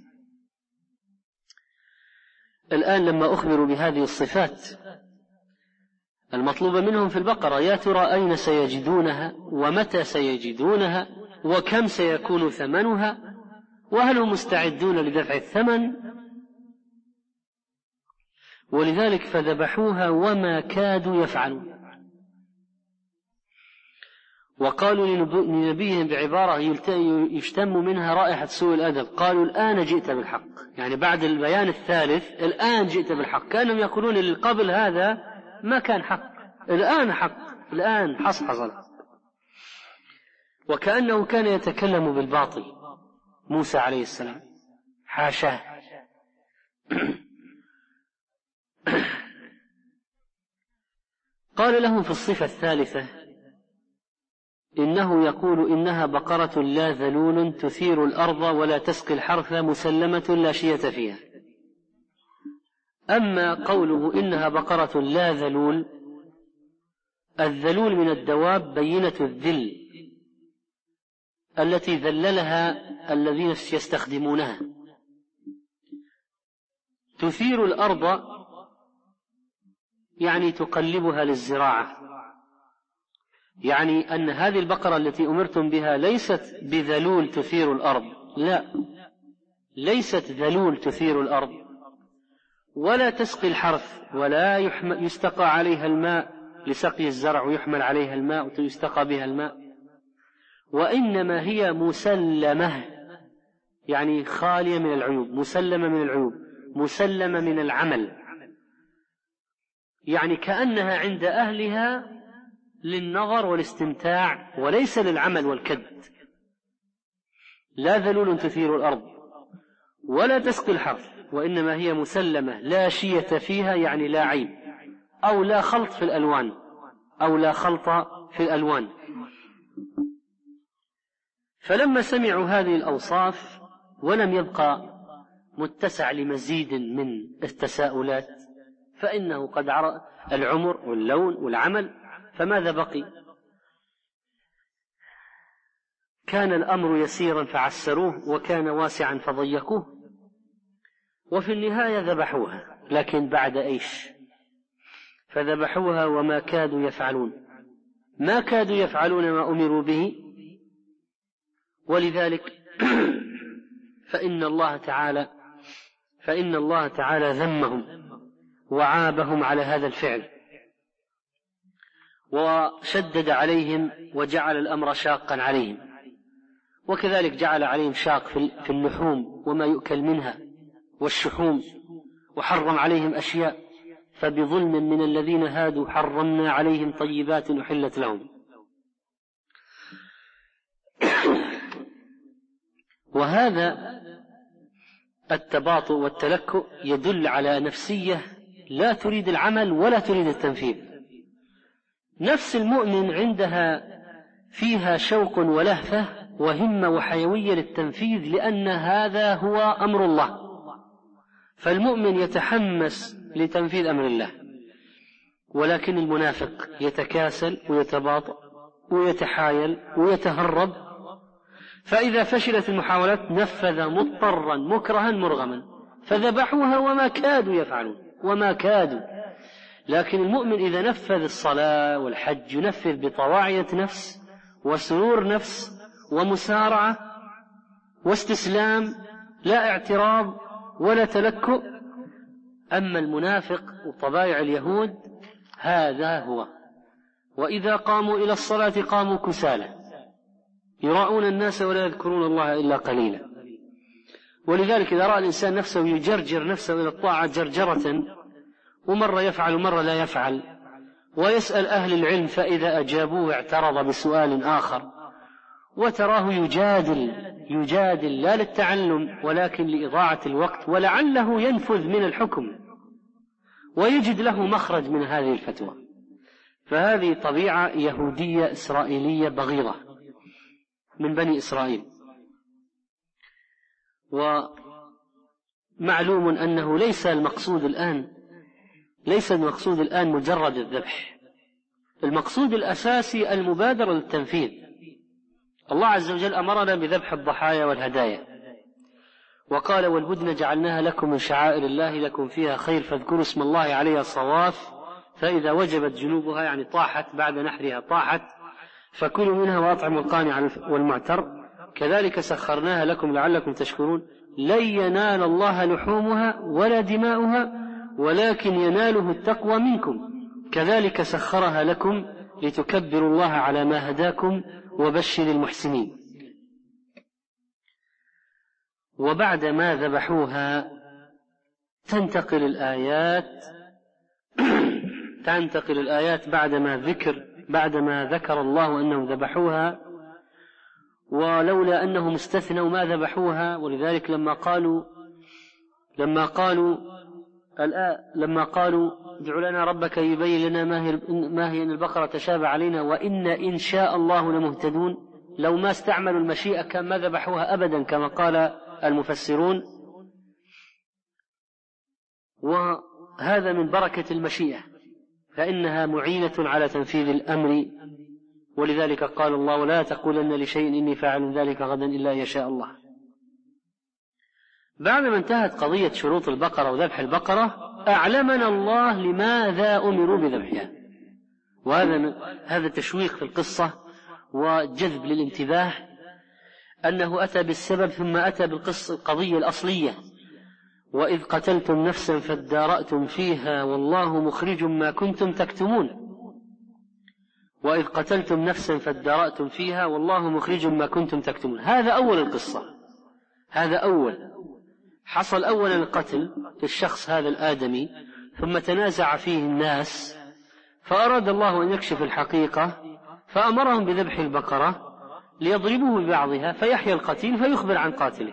الآن لما أخبروا بهذه الصفات المطلوبة منهم في البقرة، يا ترى أين سيجدونها ومتى سيجدونها وكم سيكون ثمنها وهل هم مستعدون لدفع الثمن؟ ولذلك فذبحوها وما كادوا يفعلون. وقالوا لنبيهم بعبارة يشتم منها رائحة سوء الأدب، قالوا الآن جئت بالحق، يعني بعد البيان الثالث الآن جئت بالحق، كانوا يقولون للقبل هذا ما كان حق، الآن حق، الآن حصل. وكأنه كان يتكلم بالباطل موسى عليه السلام، حاشاه. قال لهم في الصفة الثالثة إنه يقول إنها بقرة لا ذلول تثير الأرض ولا تسقي الحرث مسلمة لا شية فيها. أما قوله إنها بقرة لا ذلول، الذلول من الدواب بينة الذل التي ذللها الذين يستخدمونها. تثير الأرض يعني تقلبها للزراعة، يعني أن هذه البقرة التي أمرتم بها ليست بذلول تثير الأرض، لا، ليست ذلول تثير الأرض، ولا تسقي الحرث، ولا يستقى عليها الماء لسقي الزرع ويحمل عليها الماء ويستقى بها الماء، وإنما هي مسلمة، يعني خالية من العيوب، مسلمة من العيوب، مسلمة من العمل، يعني كأنها عند أهلها للنظر والاستمتاع وليس للعمل والكد. لا ذلول تثير الأرض ولا تسقي الحرث، وإنما هي مسلمة لا شية فيها، يعني لا عيب، أو لا خلط في الألوان، أو لا خلط في الألوان. فلما سمعوا هذه الأوصاف ولم يبقى متسع لمزيد من التساؤلات، فإنه قد عرف العمر واللون والعمل، فماذا بقي؟ كان الأمر يسيرا فعسروه، وكان واسعا فضيقوه، وفي النهاية ذبحوها، لكن بعد إيش؟ فذبحوها وما كادوا يفعلون، ما كادوا يفعلون ما أمروا به. ولذلك فإن الله تعالى ذمهم وعابهم على هذا الفعل، وشدد عليهم وجعل الأمر شاقا عليهم، وكذلك جعل عليهم شاق في اللحوم وما يؤكل منها والشحوم، وحرم عليهم أشياء، فبظلم من الذين هادوا حرمنا عليهم طيبات أحلت لهم. وهذا التباطؤ والتلكؤ يدل على نفسية لا تريد العمل ولا تريد التنفيذ. نفس المؤمن عندها فيها شوق ولهفة وهمة وحيوية للتنفيذ، لأن هذا هو أمر الله، فالمؤمن يتحمس لتنفيذ أمر الله. ولكن المنافق يتكاسل ويتباطأ ويتحايل ويتهرب، فإذا فشلت المحاولات نفذ مضطرا مكرها مرغما، فذبحوها وما كادوا يفعلون، وما كادوا. لكن المؤمن إذا نفذ الصلاة والحج ينفذ بطواعية نفس وسرور نفس ومسارعة واستسلام، لا اعتراض ولا تلكؤ. أما المنافق وطبائع اليهود هذا هو، وإذا قاموا إلى الصلاة قاموا كسالى يراؤون الناس ولا يذكرون الله إلا قليلا. ولذلك إذا رأى الإنسان نفسه يجرجر نفسه إلى الطاعة جرجرة، ومرة يفعل ومرة لا يفعل، ويسأل أهل العلم فإذا أجابوه اعترض بسؤال آخر، وتراه يجادل لا للتعلم ولكن لإضاعة الوقت، ولعله ينفذ من الحكم ويجد له مخرج من هذه الفتوى. فهذه طبيعة يهودية إسرائيلية بغيضة من بني إسرائيل. ومعلوم أنه ليس المقصود الآن مجرد الذبح، المقصود الأساسي المبادرة للتنفيذ. الله عز وجل أمرنا بذبح الضحايا والهدايا، وقال والبدن جعلناها لكم من شعائر الله لكم فيها خير فاذكروا اسم الله عليها صواف فإذا وجبت جنوبها، يعني طاحت بعد نحرها طاحت، فكلوا منها وأطعموا القانع والمعتر كذلك سخرناها لكم لعلكم تشكرون لن ينال الله لحومها ولا دماؤها ولكن يناله التقوى منكم كذلك سخرها لكم لتكبروا الله على ما هداكم وبشر المحسنين. وبعد ما ذبحوها تنتقل الآيات بعدما ذكر الله أنهم ذبحوها، ولولا أنهم استثنوا ما ذبحوها. ولذلك لما قالوا ادع لنا ربك يبين لنا ما هي البقرة تشابه علينا وإن إن شاء الله لمهتدون، لو ما استعملوا المشيئة كان ما ذبحوها أبدا كما قال المفسرون. هذا من بركة المشيئة، فإنها معينة على تنفيذ الأمر، ولذلك قال الله: لا تقولن لشيء إني فاعل ذلك غدا إلا يشاء الله. بعدما انتهت قضية شروط البقرة وذبح البقرة، أعلمنا الله لماذا أمروا بذبحها، وهذا تشويق في القصة وجذب للانتباه، أنه أتى بالسبب ثم أتى القضية الأصلية: وإذ قتلتم نفسا فادارأتم فيها والله مخرج ما كنتم تكتمون. وإذ قتلتم نفسا فادارأتم فيها والله مخرج ما كنتم تكتمون. هذا أول القصة، هذا حصل أولا القتل للشخص هذا الآدمي، ثم تنازع فيه الناس، فأراد الله أن يكشف الحقيقة، فأمرهم بذبح البقرة ليضربوه ببعضها فيحيى القتيل فيخبر عن قاتله.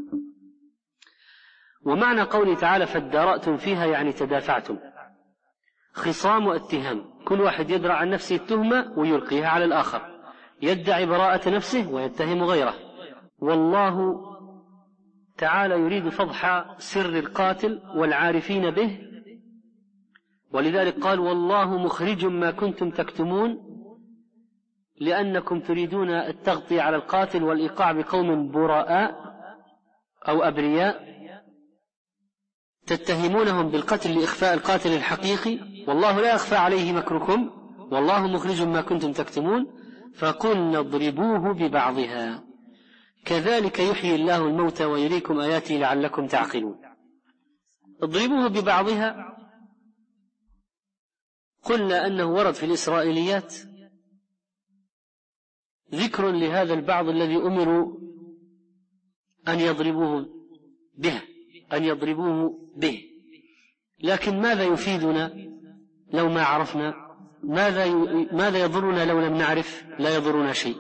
ومعنى قوله تعالى فادارأتم فيها يعني تدافعتم، خصام واتهام، كل واحد يدرع عن نفسه التهمة ويلقيها على الآخر، يدعي براءة نفسه ويتهم غيره. والله تعالى يريد فضح سر القاتل والعارفين به، ولذلك قال: والله مخرج ما كنتم تكتمون، لأنكم تريدون التغطية على القاتل والإيقاع بقوم براء أو أبرياء، تتهمونهم بالقتل لإخفاء القاتل الحقيقي، والله لا يخفى عليه مكركم، والله مخرج ما كنتم تكتمون، فقلنا اضربوه ببعضها كذلك يحيي الله الموتى ويريكم آياته لعلكم تعقلون. اضربوه ببعضها، قلنا أنه ورد في الإسرائيليات ذكر لهذا البعض الذي أمروا أن يضربوه به، لكن ماذا يفيدنا لو ما عرفنا؟ ماذا يضرنا لو لم نعرف؟ لا يضرنا شيء.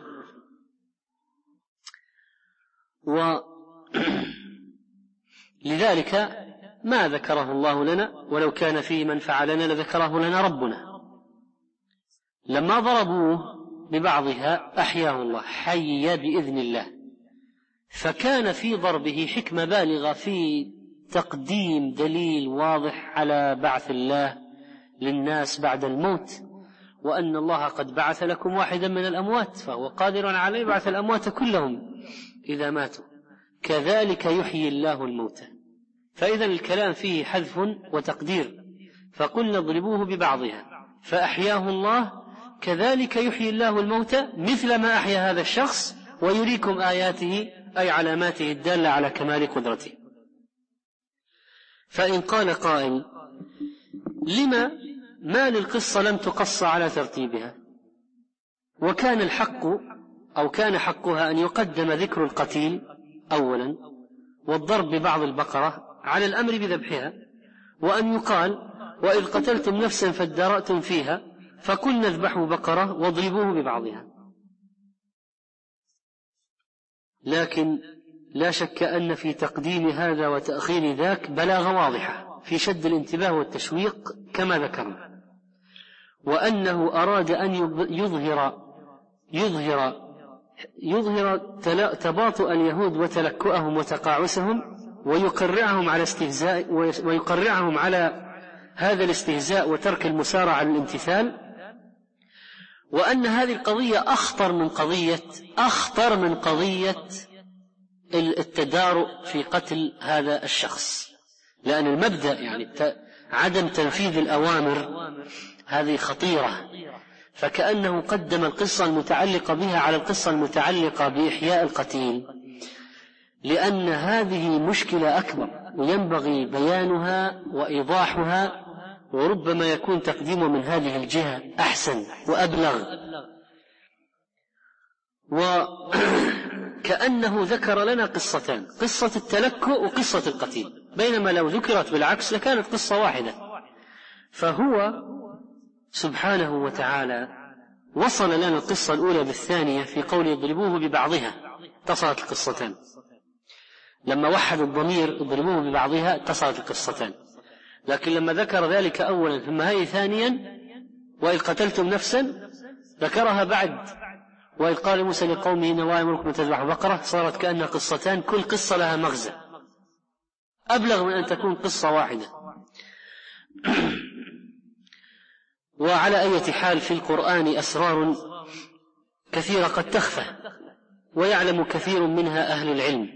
ولذلك ما ذكره الله لنا، ولو كان فيه من فعلنا لذكره لنا ربنا. لما ضربوه ببعضها أحياه الله، حي بإذن الله، فكان في ضربه حكمة بالغة في تقديم دليل واضح على بعث الله للناس بعد الموت، وأن الله قد بعث لكم واحدا من الأموات فهو قادر على يبعث الأموات كلهم إذا ماتوا، كذلك يحيي الله الموتى. فإذا الكلام فيه حذف وتقدير، فقلنا اضربوه ببعضها فأحياه الله كذلك يحيي الله الموتى مثل ما أحيا هذا الشخص ويريكم آياته أي علاماته الدالة على كمال قدرته. فإن قال قائل: ما للقصة لم تقص على ترتيبها، وكان الحق أو كان حقها أن يقدم ذكر القتيل أولا والضرب ببعض البقرة على الأمر بذبحها، وأن يقال: وإذ قتلتم نفسا فادارأتم فيها فقلنا اذبحوا بقرة واضربوه ببعضها. لكن لا شك أن في تقديم هذا وتأخير ذاك بلاغة واضحة في شد الانتباه والتشويق كما ذكرنا، وأنه أراد أن يظهر تباطؤ اليهود وتلكؤهم وتقاعسهم، ويقرعهم على هذا الاستهزاء وترك المسارعة للامتثال، وأن هذه القضية أخطر من قضية التدارؤ في قتل هذا الشخص، لأن المبدأ يعني عدم تنفيذ الأوامر هذه خطيرة، فكأنه قدم القصة المتعلقة بها على القصة المتعلقة بإحياء القتيل، لأن هذه مشكلة أكبر وينبغي بيانها وإيضاحها، وربما يكون تقديمه من هذه الجهة أحسن وأبلغ. وكأنه ذكر لنا قصتان: قصة التلكؤ وقصة القتيل، بينما لو ذكرت بالعكس لكانت قصة واحدة. فهو سبحانه وتعالى وصل لنا القصة الأولى بالثانية في قول اضربوه ببعضها، اتصلت القصتان. لما وحد الضمير اضربوه ببعضها اتصلت القصتان، لكن لما ذكر ذلك أولا ثم هي ثانيا وإذ قتلتم نفسا ذكرها بعد وإذ قال موسى لقومه إن الله يأمركم أن تذبحوا بقرة، صارت كأنها قصتان، كل قصة لها مغزى، أبلغ من أن تكون قصة واحدة. وعلى أي حال في القرآن أسرار كثيرة قد تخفى ويعلم كثير منها أهل العلم.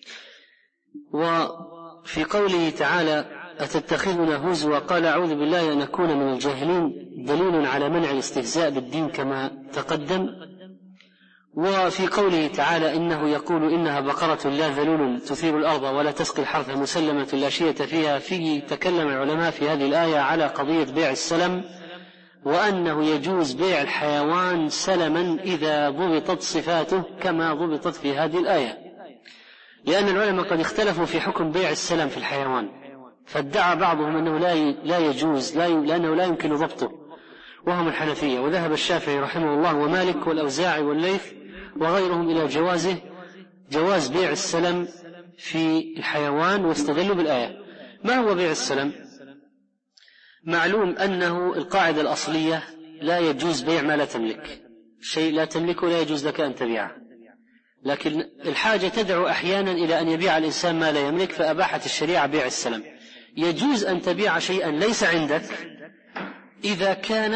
وفي قوله تعالى أتتخذنا هزوا قال أعوذ بالله أن أكون من الجاهلين دليل على منع الاستهزاء بالدين كما تقدم. وفي قوله تعالى إنه يقول إنها بقرة لا ذلول تثير الأرض ولا تسقي الحرث مسلمة لا شية فيها. فيه تكلم العلماء في هذه الآية على قضية بيع السلم، وأنه يجوز بيع الحيوان سلما إذا ضبطت صفاته كما ضبطت في هذه الآية، لأن العلماء قد اختلفوا في حكم بيع السلم في الحيوان، فادعى بعضهم أنه لا يجوز لأنه لا يمكن ضبطه وهم الحنفية، وذهب الشافعي رحمه الله ومالك والأوزاعي والليث وغيرهم إلى جواز بيع السلم في الحيوان واستدلوا بالآية. ما هو بيع السلم؟ معلوم أنه القاعدة الأصلية لا يجوز بيع ما لا تملك، شيء لا تملكه لا يجوز لك أن تبيعه، لكن الحاجة تدعو أحيانا إلى أن يبيع الإنسان ما لا يملك، فأباحت الشريعة بيع السلم. يجوز أن تبيع شيئا ليس عندك إذا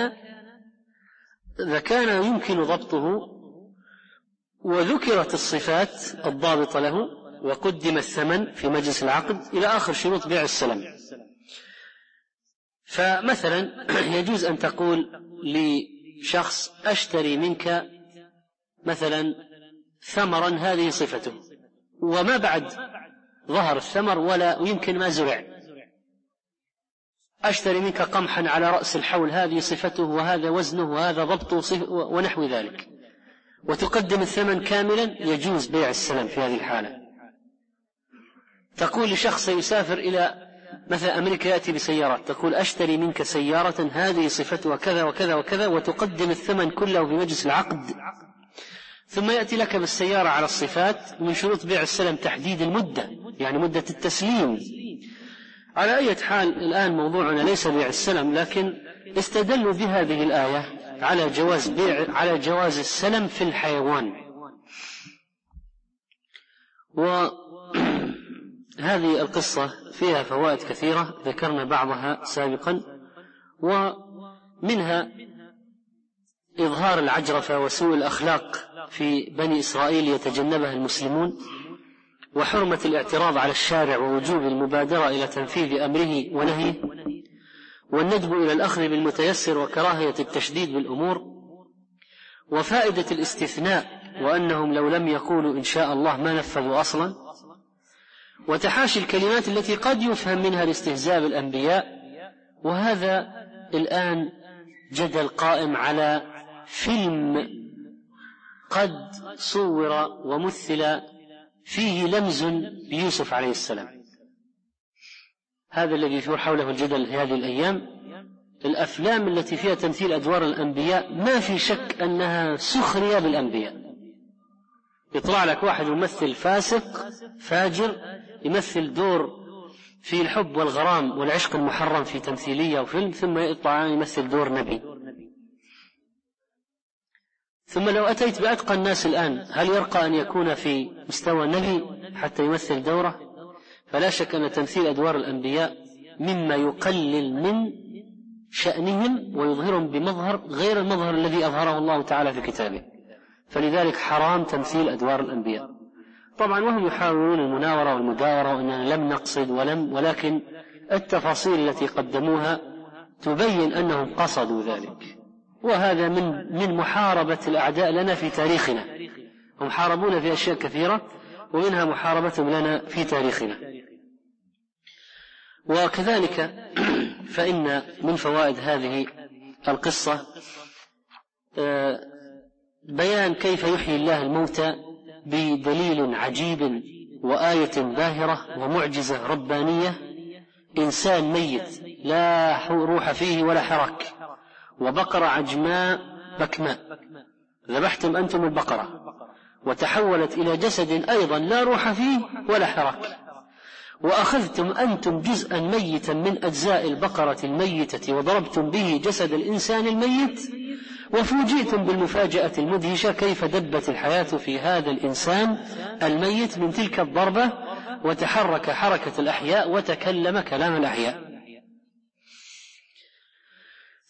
كان يمكن ضبطه وذكرت الصفات الضابطة له وقدم الثمن في مجلس العقد إلى آخر شروط بيع السلم. فمثلا يجوز أن تقول لشخص أشتري منك مثلا ثمرا هذه صفته، وما بعد ظهر الثمر ولا يمكن ما زرع، أشتري منك قمحا على رأس الحول هذه صفته وهذا وزنه وهذا ضبطه ونحو ذلك، وتقدم الثمن كاملا، يجوز بيع السلم في هذه الحالة. تقول لشخص يسافر إلى مثلا أمريكا يأتي بسيارات، تقول أشتري منك سيارة هذه صفتها كذا وكذا وكذا، وتقدم الثمن كله في مجلس العقد، ثم يأتي لك بالسيارة على الصفات. من شروط بيع السلم تحديد المدة، يعني مدة التسليم. على أي حال الآن موضوعنا ليس بيع السلم، لكن استدلوا بهذه الآية على جواز السلم في الحيوان. وهذه القصة فيها فوائد كثيرة ذكرنا بعضها سابقا، ومنها إظهار العجرفة وسوء الأخلاق في بني إسرائيل يتجنبها المسلمون، وحرمة الاعتراض على الشارع ووجوب المبادرة إلى تنفيذ أمره ونهيه، والندب إلى الأخذ بالمتيسر وكراهية التشديد بالأمور، وفائدة الاستثناء وأنهم لو لم يقولوا إن شاء الله ما نفذوا أصلا، وتحاشي الكلمات التي قد يفهم منها الاستهزاء بالأنبياء. وهذا الآن جدل قائم على فيلم قد صور ومثل فيه لمز بيوسف عليه السلام، هذا الذي يثور حوله الجدل هذه الأيام. الأفلام التي فيها تمثيل أدوار الأنبياء ما في شك أنها سخرية بالأنبياء. يطلع لك واحد يمثل فاسق فاجر، يمثل دور في الحب والغرام والعشق المحرم في تمثيلية وفيلم، ثم يطلع يمثل دور نبي. ثم لو أتيت بأتقى الناس الآن، هل يرقى أن يكون في مستوى نبي حتى يمثل دوره؟ فلا شك أن تمثيل أدوار الأنبياء مما يقلل من شأنهم ويظهرهم بمظهر غير المظهر الذي أظهره الله تعالى في كتابه، فلذلك حرام تمثيل أدوار الأنبياء. طبعا وهم يحاولون المناورة والمداورة وأننا لم نقصد ولكن التفاصيل التي قدموها تبين أنهم قصدوا ذلك، وهذا من محاربة الأعداء لنا في تاريخنا. هم حاربون في أشياء كثيرة ومنها محاربتهم لنا في تاريخنا. وكذلك فإن من فوائد هذه القصة بيان كيف يحيي الله الموتى بدليل عجيب وآية باهرة ومعجزة ربانية. إنسان ميت لا روح فيه ولا حرك، وبقرة عجماء بكماء، ذبحتم أنتم البقرة وتحولت إلى جسد أيضا لا روح فيه ولا حرك، وأخذتم أنتم جزءا ميتا من أجزاء البقرة الميتة وضربتم به جسد الإنسان الميت، وفوجئتم بالمفاجأة المدهشة كيف دبت الحياة في هذا الإنسان الميت من تلك الضربة، وتحرك حركة الأحياء وتكلم كلام الأحياء.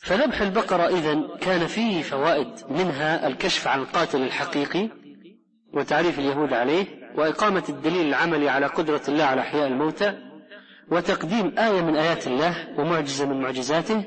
فذبح البقرة إذن كان فيه فوائد، منها الكشف عن القاتل الحقيقي وتعريف اليهود عليه، وإقامة الدليل العملي على قدرة الله على إحياء الموتى، وتقديم آية من آيات الله ومعجزة من معجزاته،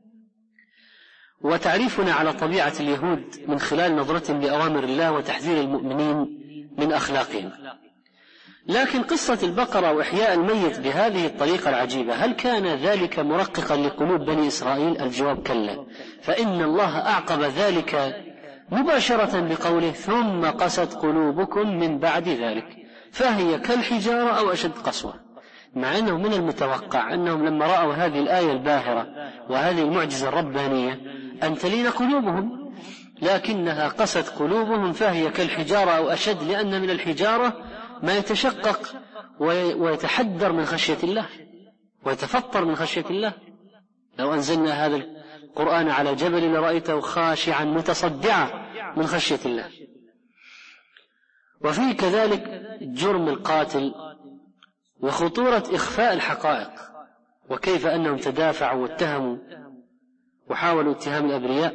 وتعريفنا على طبيعة اليهود من خلال نظرتهم لأوامر الله وتحذير المؤمنين من أخلاقهم. لكن قصة البقرة وإحياء الميت بهذه الطريقة العجيبة، هل كان ذلك مرققا لقلوب بني إسرائيل؟ الجواب كلا، فإن الله أعقب ذلك مباشرة بقوله ثم قست قلوبكم من بعد ذلك فهي كالحجارة أو أشد قسوة، مع أنه من المتوقع أنهم لما رأوا هذه الآية الباهرة وهذه المعجزة الربانية أن تلين قلوبهم، لكنها قست قلوبهم فهي كالحجارة أو أشد، لأن من الحجارة ما يتشقق ويتحدر من خشية الله ويتفطر من خشية الله. لو أنزلنا هذا القرآن على جبل لرأيته خاشعا متصدعا من خشية الله. وفيه كذلك جرم القاتل وخطورة إخفاء الحقائق، وكيف أنهم تدافعوا واتهموا وحاولوا اتهام الأبرياء،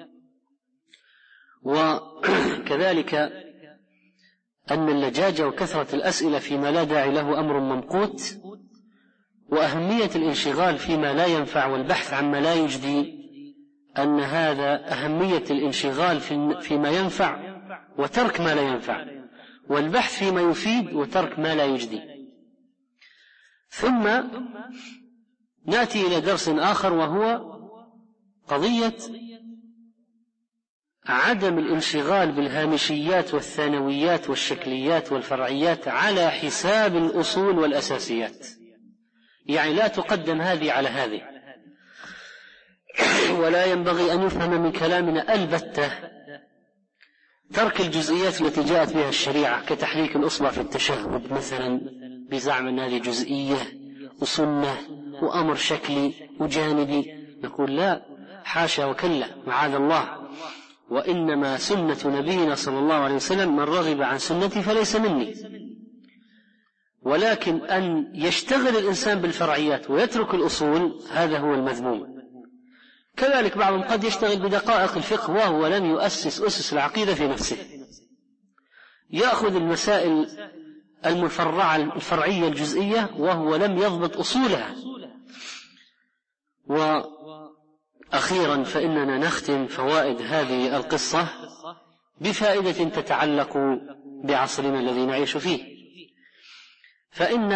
وكذلك أن اللجاجة وكثرة الأسئلة فيما لا داعي له أمر ممقوت، وأهمية الانشغال فيما لا ينفع والبحث عما لا يجدي، أن هذا أهمية الانشغال فيما ينفع وترك ما لا ينفع، والبحث فيما يفيد وترك ما لا يجدي. ثم نأتي إلى درس آخر، وهو قضية عدم الانشغال بالهامشيات والثانويات والشكليات والفرعيات على حساب الأصول والأساسيات، يعني لا تقدم هذه على هذه. ولا ينبغي أن يفهم من كلامنا البتة ترك الجزئيات التي جاءت بها الشريعة، كتحريك الأصبع في التشهد مثلا بزعم أن هذه جزئية وسنة وأمر شكلي وجانبي. نقول لا، حاشا وكلا، معاذ الله، وإنما سنة نبينا صلى الله عليه وسلم من رغب عن سنتي فليس مني. ولكن أن يشتغل الإنسان بالفرعيات ويترك الأصول هذا هو المذموم. كذلك بعضهم قد يشتغل بدقائق الفقه وهو لم يؤسس أسس العقيدة في نفسه، يأخذ المسائل الفرعية الجزئية وهو لم يضبط أصولها. وأخيرا فإننا نختم فوائد هذه القصة بفائدة تتعلق بعصرنا الذي نعيش فيه. فإن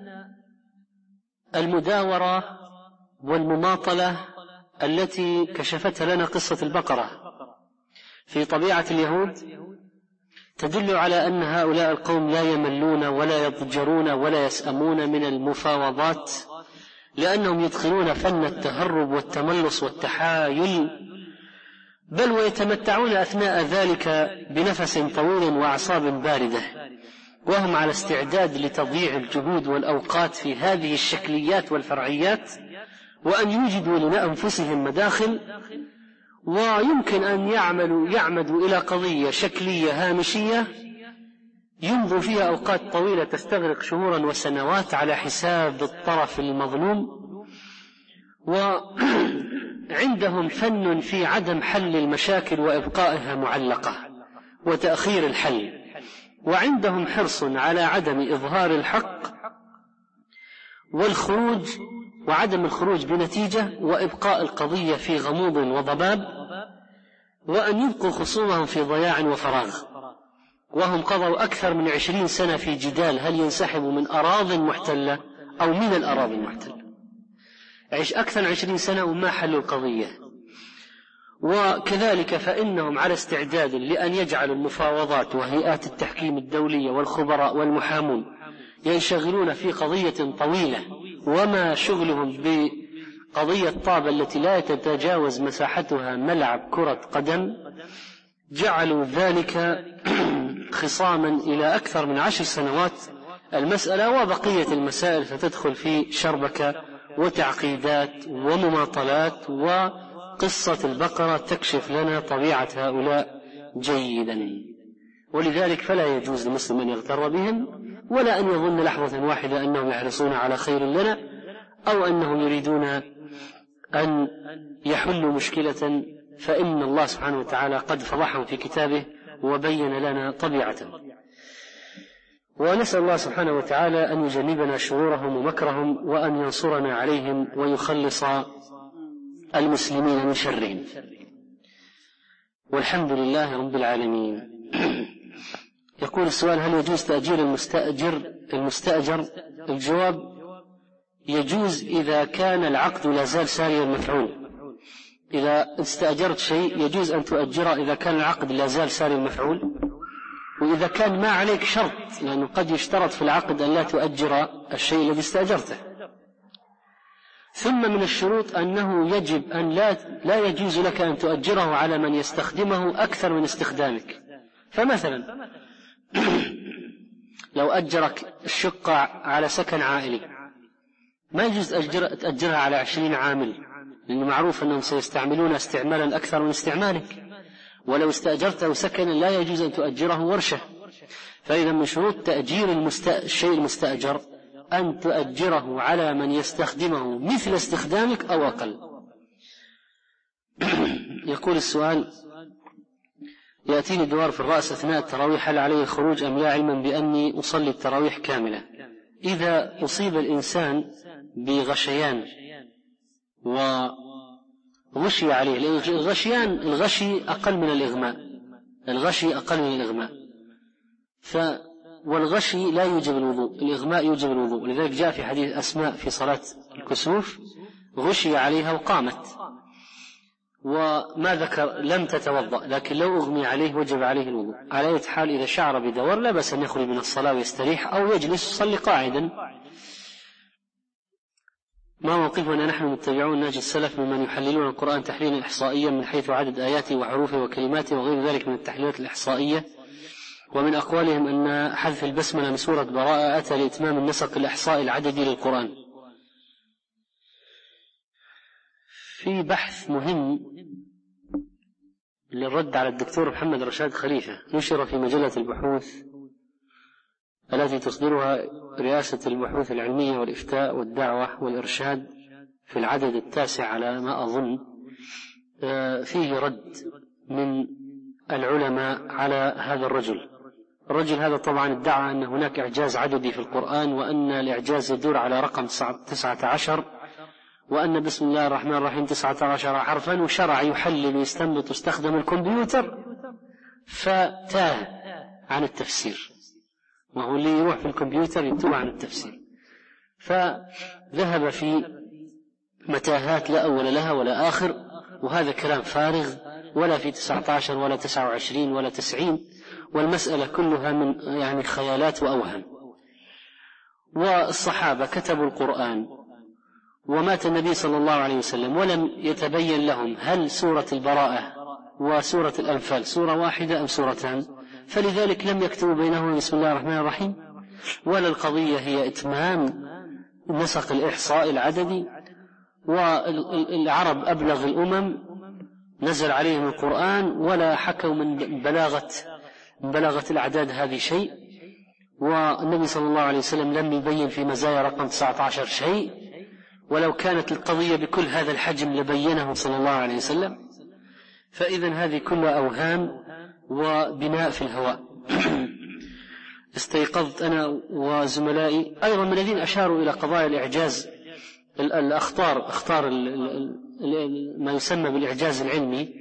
المداورة والمماطلة التي كشفتها لنا قصة البقرة في طبيعة اليهود تدل على أن هؤلاء القوم لا يملون ولا يضجرون ولا يسأمون من المفاوضات، لأنهم يدخلون فن التهرب والتملص والتحايل، بل ويتمتعون أثناء ذلك بنفس طويل وأعصاب باردة، وهم على استعداد لتضييع الجهود والأوقات في هذه الشكليات والفرعيات، وأن يوجدوا لأنفسهم مداخل، ويمكن أن يعمدوا إلى قضية شكلية هامشية يمضوا فيها أوقات طويلة تستغرق شهورا وسنوات على حساب الطرف المظلوم. وعندهم فن في عدم حل المشاكل وإبقائها معلقة وتأخير الحل، وعندهم حرص على عدم إظهار الحق والخروج وعدم الخروج بنتيجة، وإبقاء القضية في غموض وضباب، وأن يبقوا خصومهم في ضياع وفراغ. وهم قضوا أكثر من 20 سنة في جدال هل ينسحبوا من أراضٍ محتلة أو من الأراضي المحتلة، أكثر من 20 سنة وما حلوا القضية. وكذلك فإنهم على استعداد لأن يجعلوا المفاوضات وهيئات التحكيم الدولية والخبراء والمحامون ينشغلون في قضية طويلة، وما شغلهم بقضية طابة التي لا تتجاوز مساحتها ملعب كرة قدم، جعلوا ذلك خصاما إلى أكثر من 10 سنوات المسألة، وبقية المسائل ستدخل في شربكة وتعقيدات ومماطلات. وقصة البقرة تكشف لنا طبيعة هؤلاء جيدا، ولذلك فلا يجوز للمسلم أن يغتر بهم، ولا أن يظن لحظة واحدة أنهم يحرصون على خير لنا، أو أنهم يريدون أن يحلوا مشكلة، فإن الله سبحانه وتعالى قد فضحهم في كتابه وبين لنا طبيعتهم. ونسأل الله سبحانه وتعالى أن يجنبنا شرورهم ومكرهم، وأن ينصرنا عليهم ويخلص المسلمين من شرهم، والحمد لله رب العالمين. يقول السؤال: هل يجوز تأجير المستأجر؟ الجواب: يجوز إذا كان العقد لا زال ساري المفعول. إذا استأجرت شيء يجوز أن تؤجره إذا كان العقد لا زال ساري المفعول، وإذا كان ما عليك شرط، لأنه قد يشترط في العقد أن لا تؤجر الشيء الذي استأجرته. ثم من الشروط أنه يجب أن لا يجوز لك أن تؤجره على من يستخدمه أكثر من استخدامك. فمثلا لو أجرك الشقة على سكن عائلي ما يجوز تأجرها على 20 عامل، لأنه معروف أنهم سيستعملون استعمالا أكثر من استعمالك. ولو استأجرته سكنا لا يجوز أن تؤجره ورشة. فإذا من شروط تأجير الشيء المستأجر أن تؤجره على من يستخدمه مثل استخدامك أو أقل. يقول السؤال: يأتيني دوار في الرأس أثناء التراويح، هل عليه خروج أم لا، علما بأني أصلي التراويح كاملة؟ إذا أصيب الإنسان بغشيان وغشي عليه، لأن الغشي أقل من الإغماء، والغشي لا يوجب الوضوء، الإغماء يوجب الوضوء. لذلك جاء في حديث أسماء في صلاة الكسوف: غشي عليها وقامت، وما ذكر لم تتوضأ، لكن لو أغمي عليه وجب عليه الوضوء. على أي حال إذا شعر بدور لا بأس أن يخرج من الصلاة ويستريح أو يجلس يصلي قاعدا. ما موقفنا نحن متبعون نهج السلف ممن يحللون القرآن تحليلا إحصائيا من حيث عدد آياته وحروفه وكلماته وغير ذلك من التحليلات الإحصائية؟ ومن أقوالهم أن حذف البسملة من سورة براءة أتى لإتمام النسق الإحصائي العددي للقرآن. في بحث مهم للرد على الدكتور محمد رشاد خليفة نشر في مجلة البحوث التي تصدرها رئاسة البحوث العلمية والإفتاء والدعوة والإرشاد في العدد 9 على ما أظن. فيه رد من العلماء على هذا الرجل هذا طبعا ادعى أن هناك إعجاز عددي في القرآن، وأن الإعجاز يدور على رقم 19، وأن بسم الله الرحمن الرحيم 19 حرفا، وشرع يحلل ويستنبط واستخدم الكمبيوتر فتاه عن التفسير. وهو اللي يروح في الكمبيوتر يتوه عن التفسير، فذهب في متاهات لا أول لها ولا آخر، وهذا كلام فارغ، ولا في 19 ولا 29 ولا 90، والمسألة كلها من خيالات وأوهام. والصحابة كتبوا القرآن ومات النبي صلى الله عليه وسلم ولم يتبين لهم هل سورة البراءة وسورة الأنفال سورة واحدة أم سورتان، فلذلك لم يكتبوا بينهما بسم الله الرحمن الرحيم. ولا القضية هي إتمام نسق الإحصاء العددي، والعرب أبلغ الأمم نزل عليهم القرآن ولا حكوا من بلاغة الأعداد هذه شيء، والنبي صلى الله عليه وسلم لم يبين في مزايا رقم 19 شيء، ولو كانت القضية بكل هذا الحجم لبينه صلى الله عليه وسلم. فإذن هذه كلها أوهام وبناء في الهواء. استيقظت أنا وزملائي أيضا من الذين أشاروا إلى قضايا الإعجاز، أخطار ما يسمى بالإعجاز العلمي،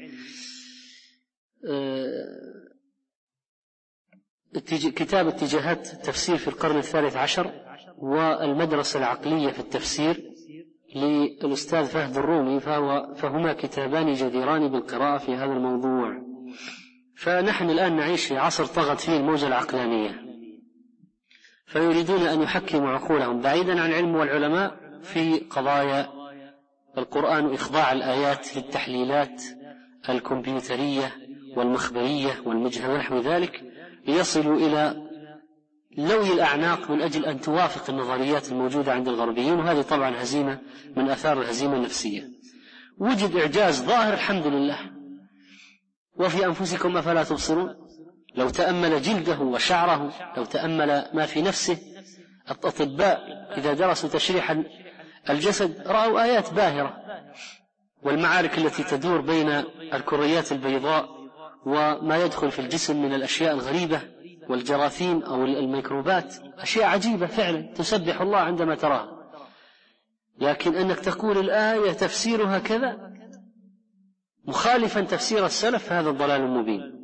كتاب اتجاهات التفسير في القرن 13 والمدرسة العقلية في التفسير للأستاذ فهد الرومي، فهما كتابان جديران بالقراءة في هذا الموضوع. فنحن الآن نعيش في عصر طغت فيه الموجة العقلانية، فيريدون أن يحكموا عقولهم بعيدا عن العلم والعلماء في قضايا القرآن، وإخضاع الآيات للتحليلات الكمبيوترية والمخبرية والمجهر ونحو ذلك، ليصلوا إلى لوي الأعناق من أجل أن توافق النظريات الموجودة عند الغربيين. وهذه طبعا هزيمة من آثار الهزيمة النفسية. وجد إعجاز ظاهر الحمد لله، وفي أنفسكم أفلا تبصرون. لو تأمل جلده وشعره، لو تأمل ما في نفسه. الأطباء إذا درسوا تشريح الجسد رأوا آيات باهرة، والمعارك التي تدور بين الكريات البيضاء وما يدخل في الجسم من الأشياء الغريبة والجراثيم أو الميكروبات، أشياء عجيبة فعلا تسبح الله عندما تراها. لكن أنك تقول الآية تفسيرها كذا مخالفا تفسير السلف، هذا الضلال المبين.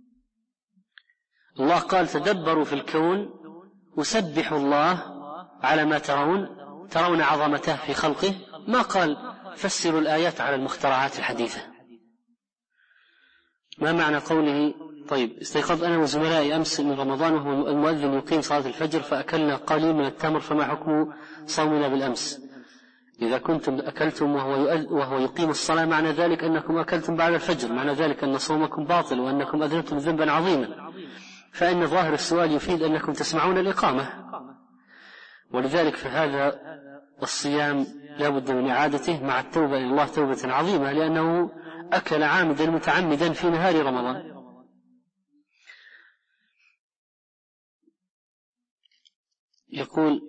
الله قال تدبروا في الكون وسبحوا الله على ما ترون عظمته في خلقه، ما قال فسروا الآيات على المخترعات الحديثة. ما معنى قوله طيب استيقظ أنا وزملائي أمس من رمضان وهو المؤذن يقيم صلاة الفجر فأكلنا قليل من التمر، فما حكم صومنا بالأمس؟ إذا كنتم أكلتم وهو يقيم الصلاة معنى ذلك أنكم أكلتم بعد الفجر، معنى ذلك أن صومكم باطل وأنكم أذنبتم ذنبا عظيما، فإن ظاهر السؤال يفيد أنكم تسمعون الإقامة، ولذلك فهذا الصيام لا بد من إعادته مع التوبة إلى الله توبة عظيمة، لأنه أكل عامدا متعمدا في نهار رمضان. يقول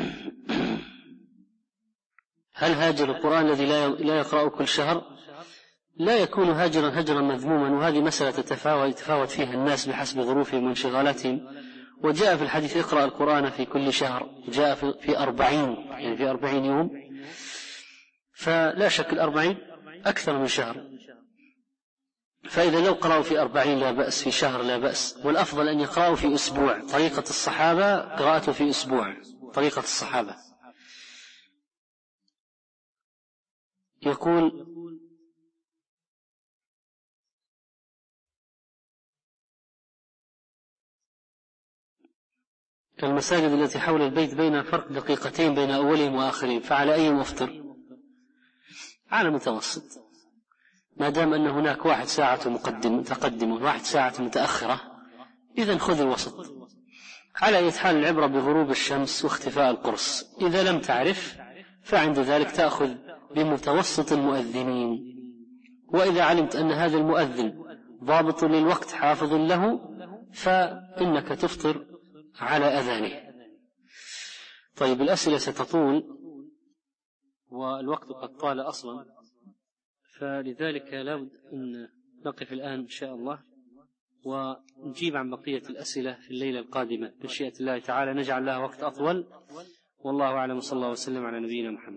هل هاجر القرآن الذي لا يقرأ كل شهر؟ لا يكون هاجرا هجرا مذموما، وهذه مسألة يتفاوت فيها الناس بحسب ظروفهم وانشغالاتهم. وجاء في الحديث اقرأ القرآن في كل شهر، جاء في 40 يعني في 40 يوم، فلا شك 40 أكثر من شهر، فإذا لو قرأوا في 40 لا بأس، في شهر لا بأس، والأفضل أن يقرأوا في أسبوع. طريقة الصحابة قراءته في أسبوع، طريقة الصحابة. يقول المساجد التي حول البيت بين فرق دقيقتين بين أولهم وآخرهم، فعلى أي مفطر؟ على متوسط، ما دام أن هناك 1 ساعة متقدمة و1 ساعة متأخرة، إذن خذ الوسط. على أي حال العبرة بغروب الشمس واختفاء القرص. إذا لم تعرف فعند ذلك تأخذ بمتوسط المؤذنين، وإذا علمت أن هذا المؤذن ضابط للوقت حافظ له فإنك تفطر على أذانه. طيب الأسئلة ستطول والوقت قد طال أصلا، فلذلك لابد أن نقف الآن إن شاء الله ونجيب عن بقية الأسئلة في الليلة القادمة بمشيئة الله تعالى، نجعل لها وقت أطول. والله أعلم، صلى الله وسلم على نبينا محمد.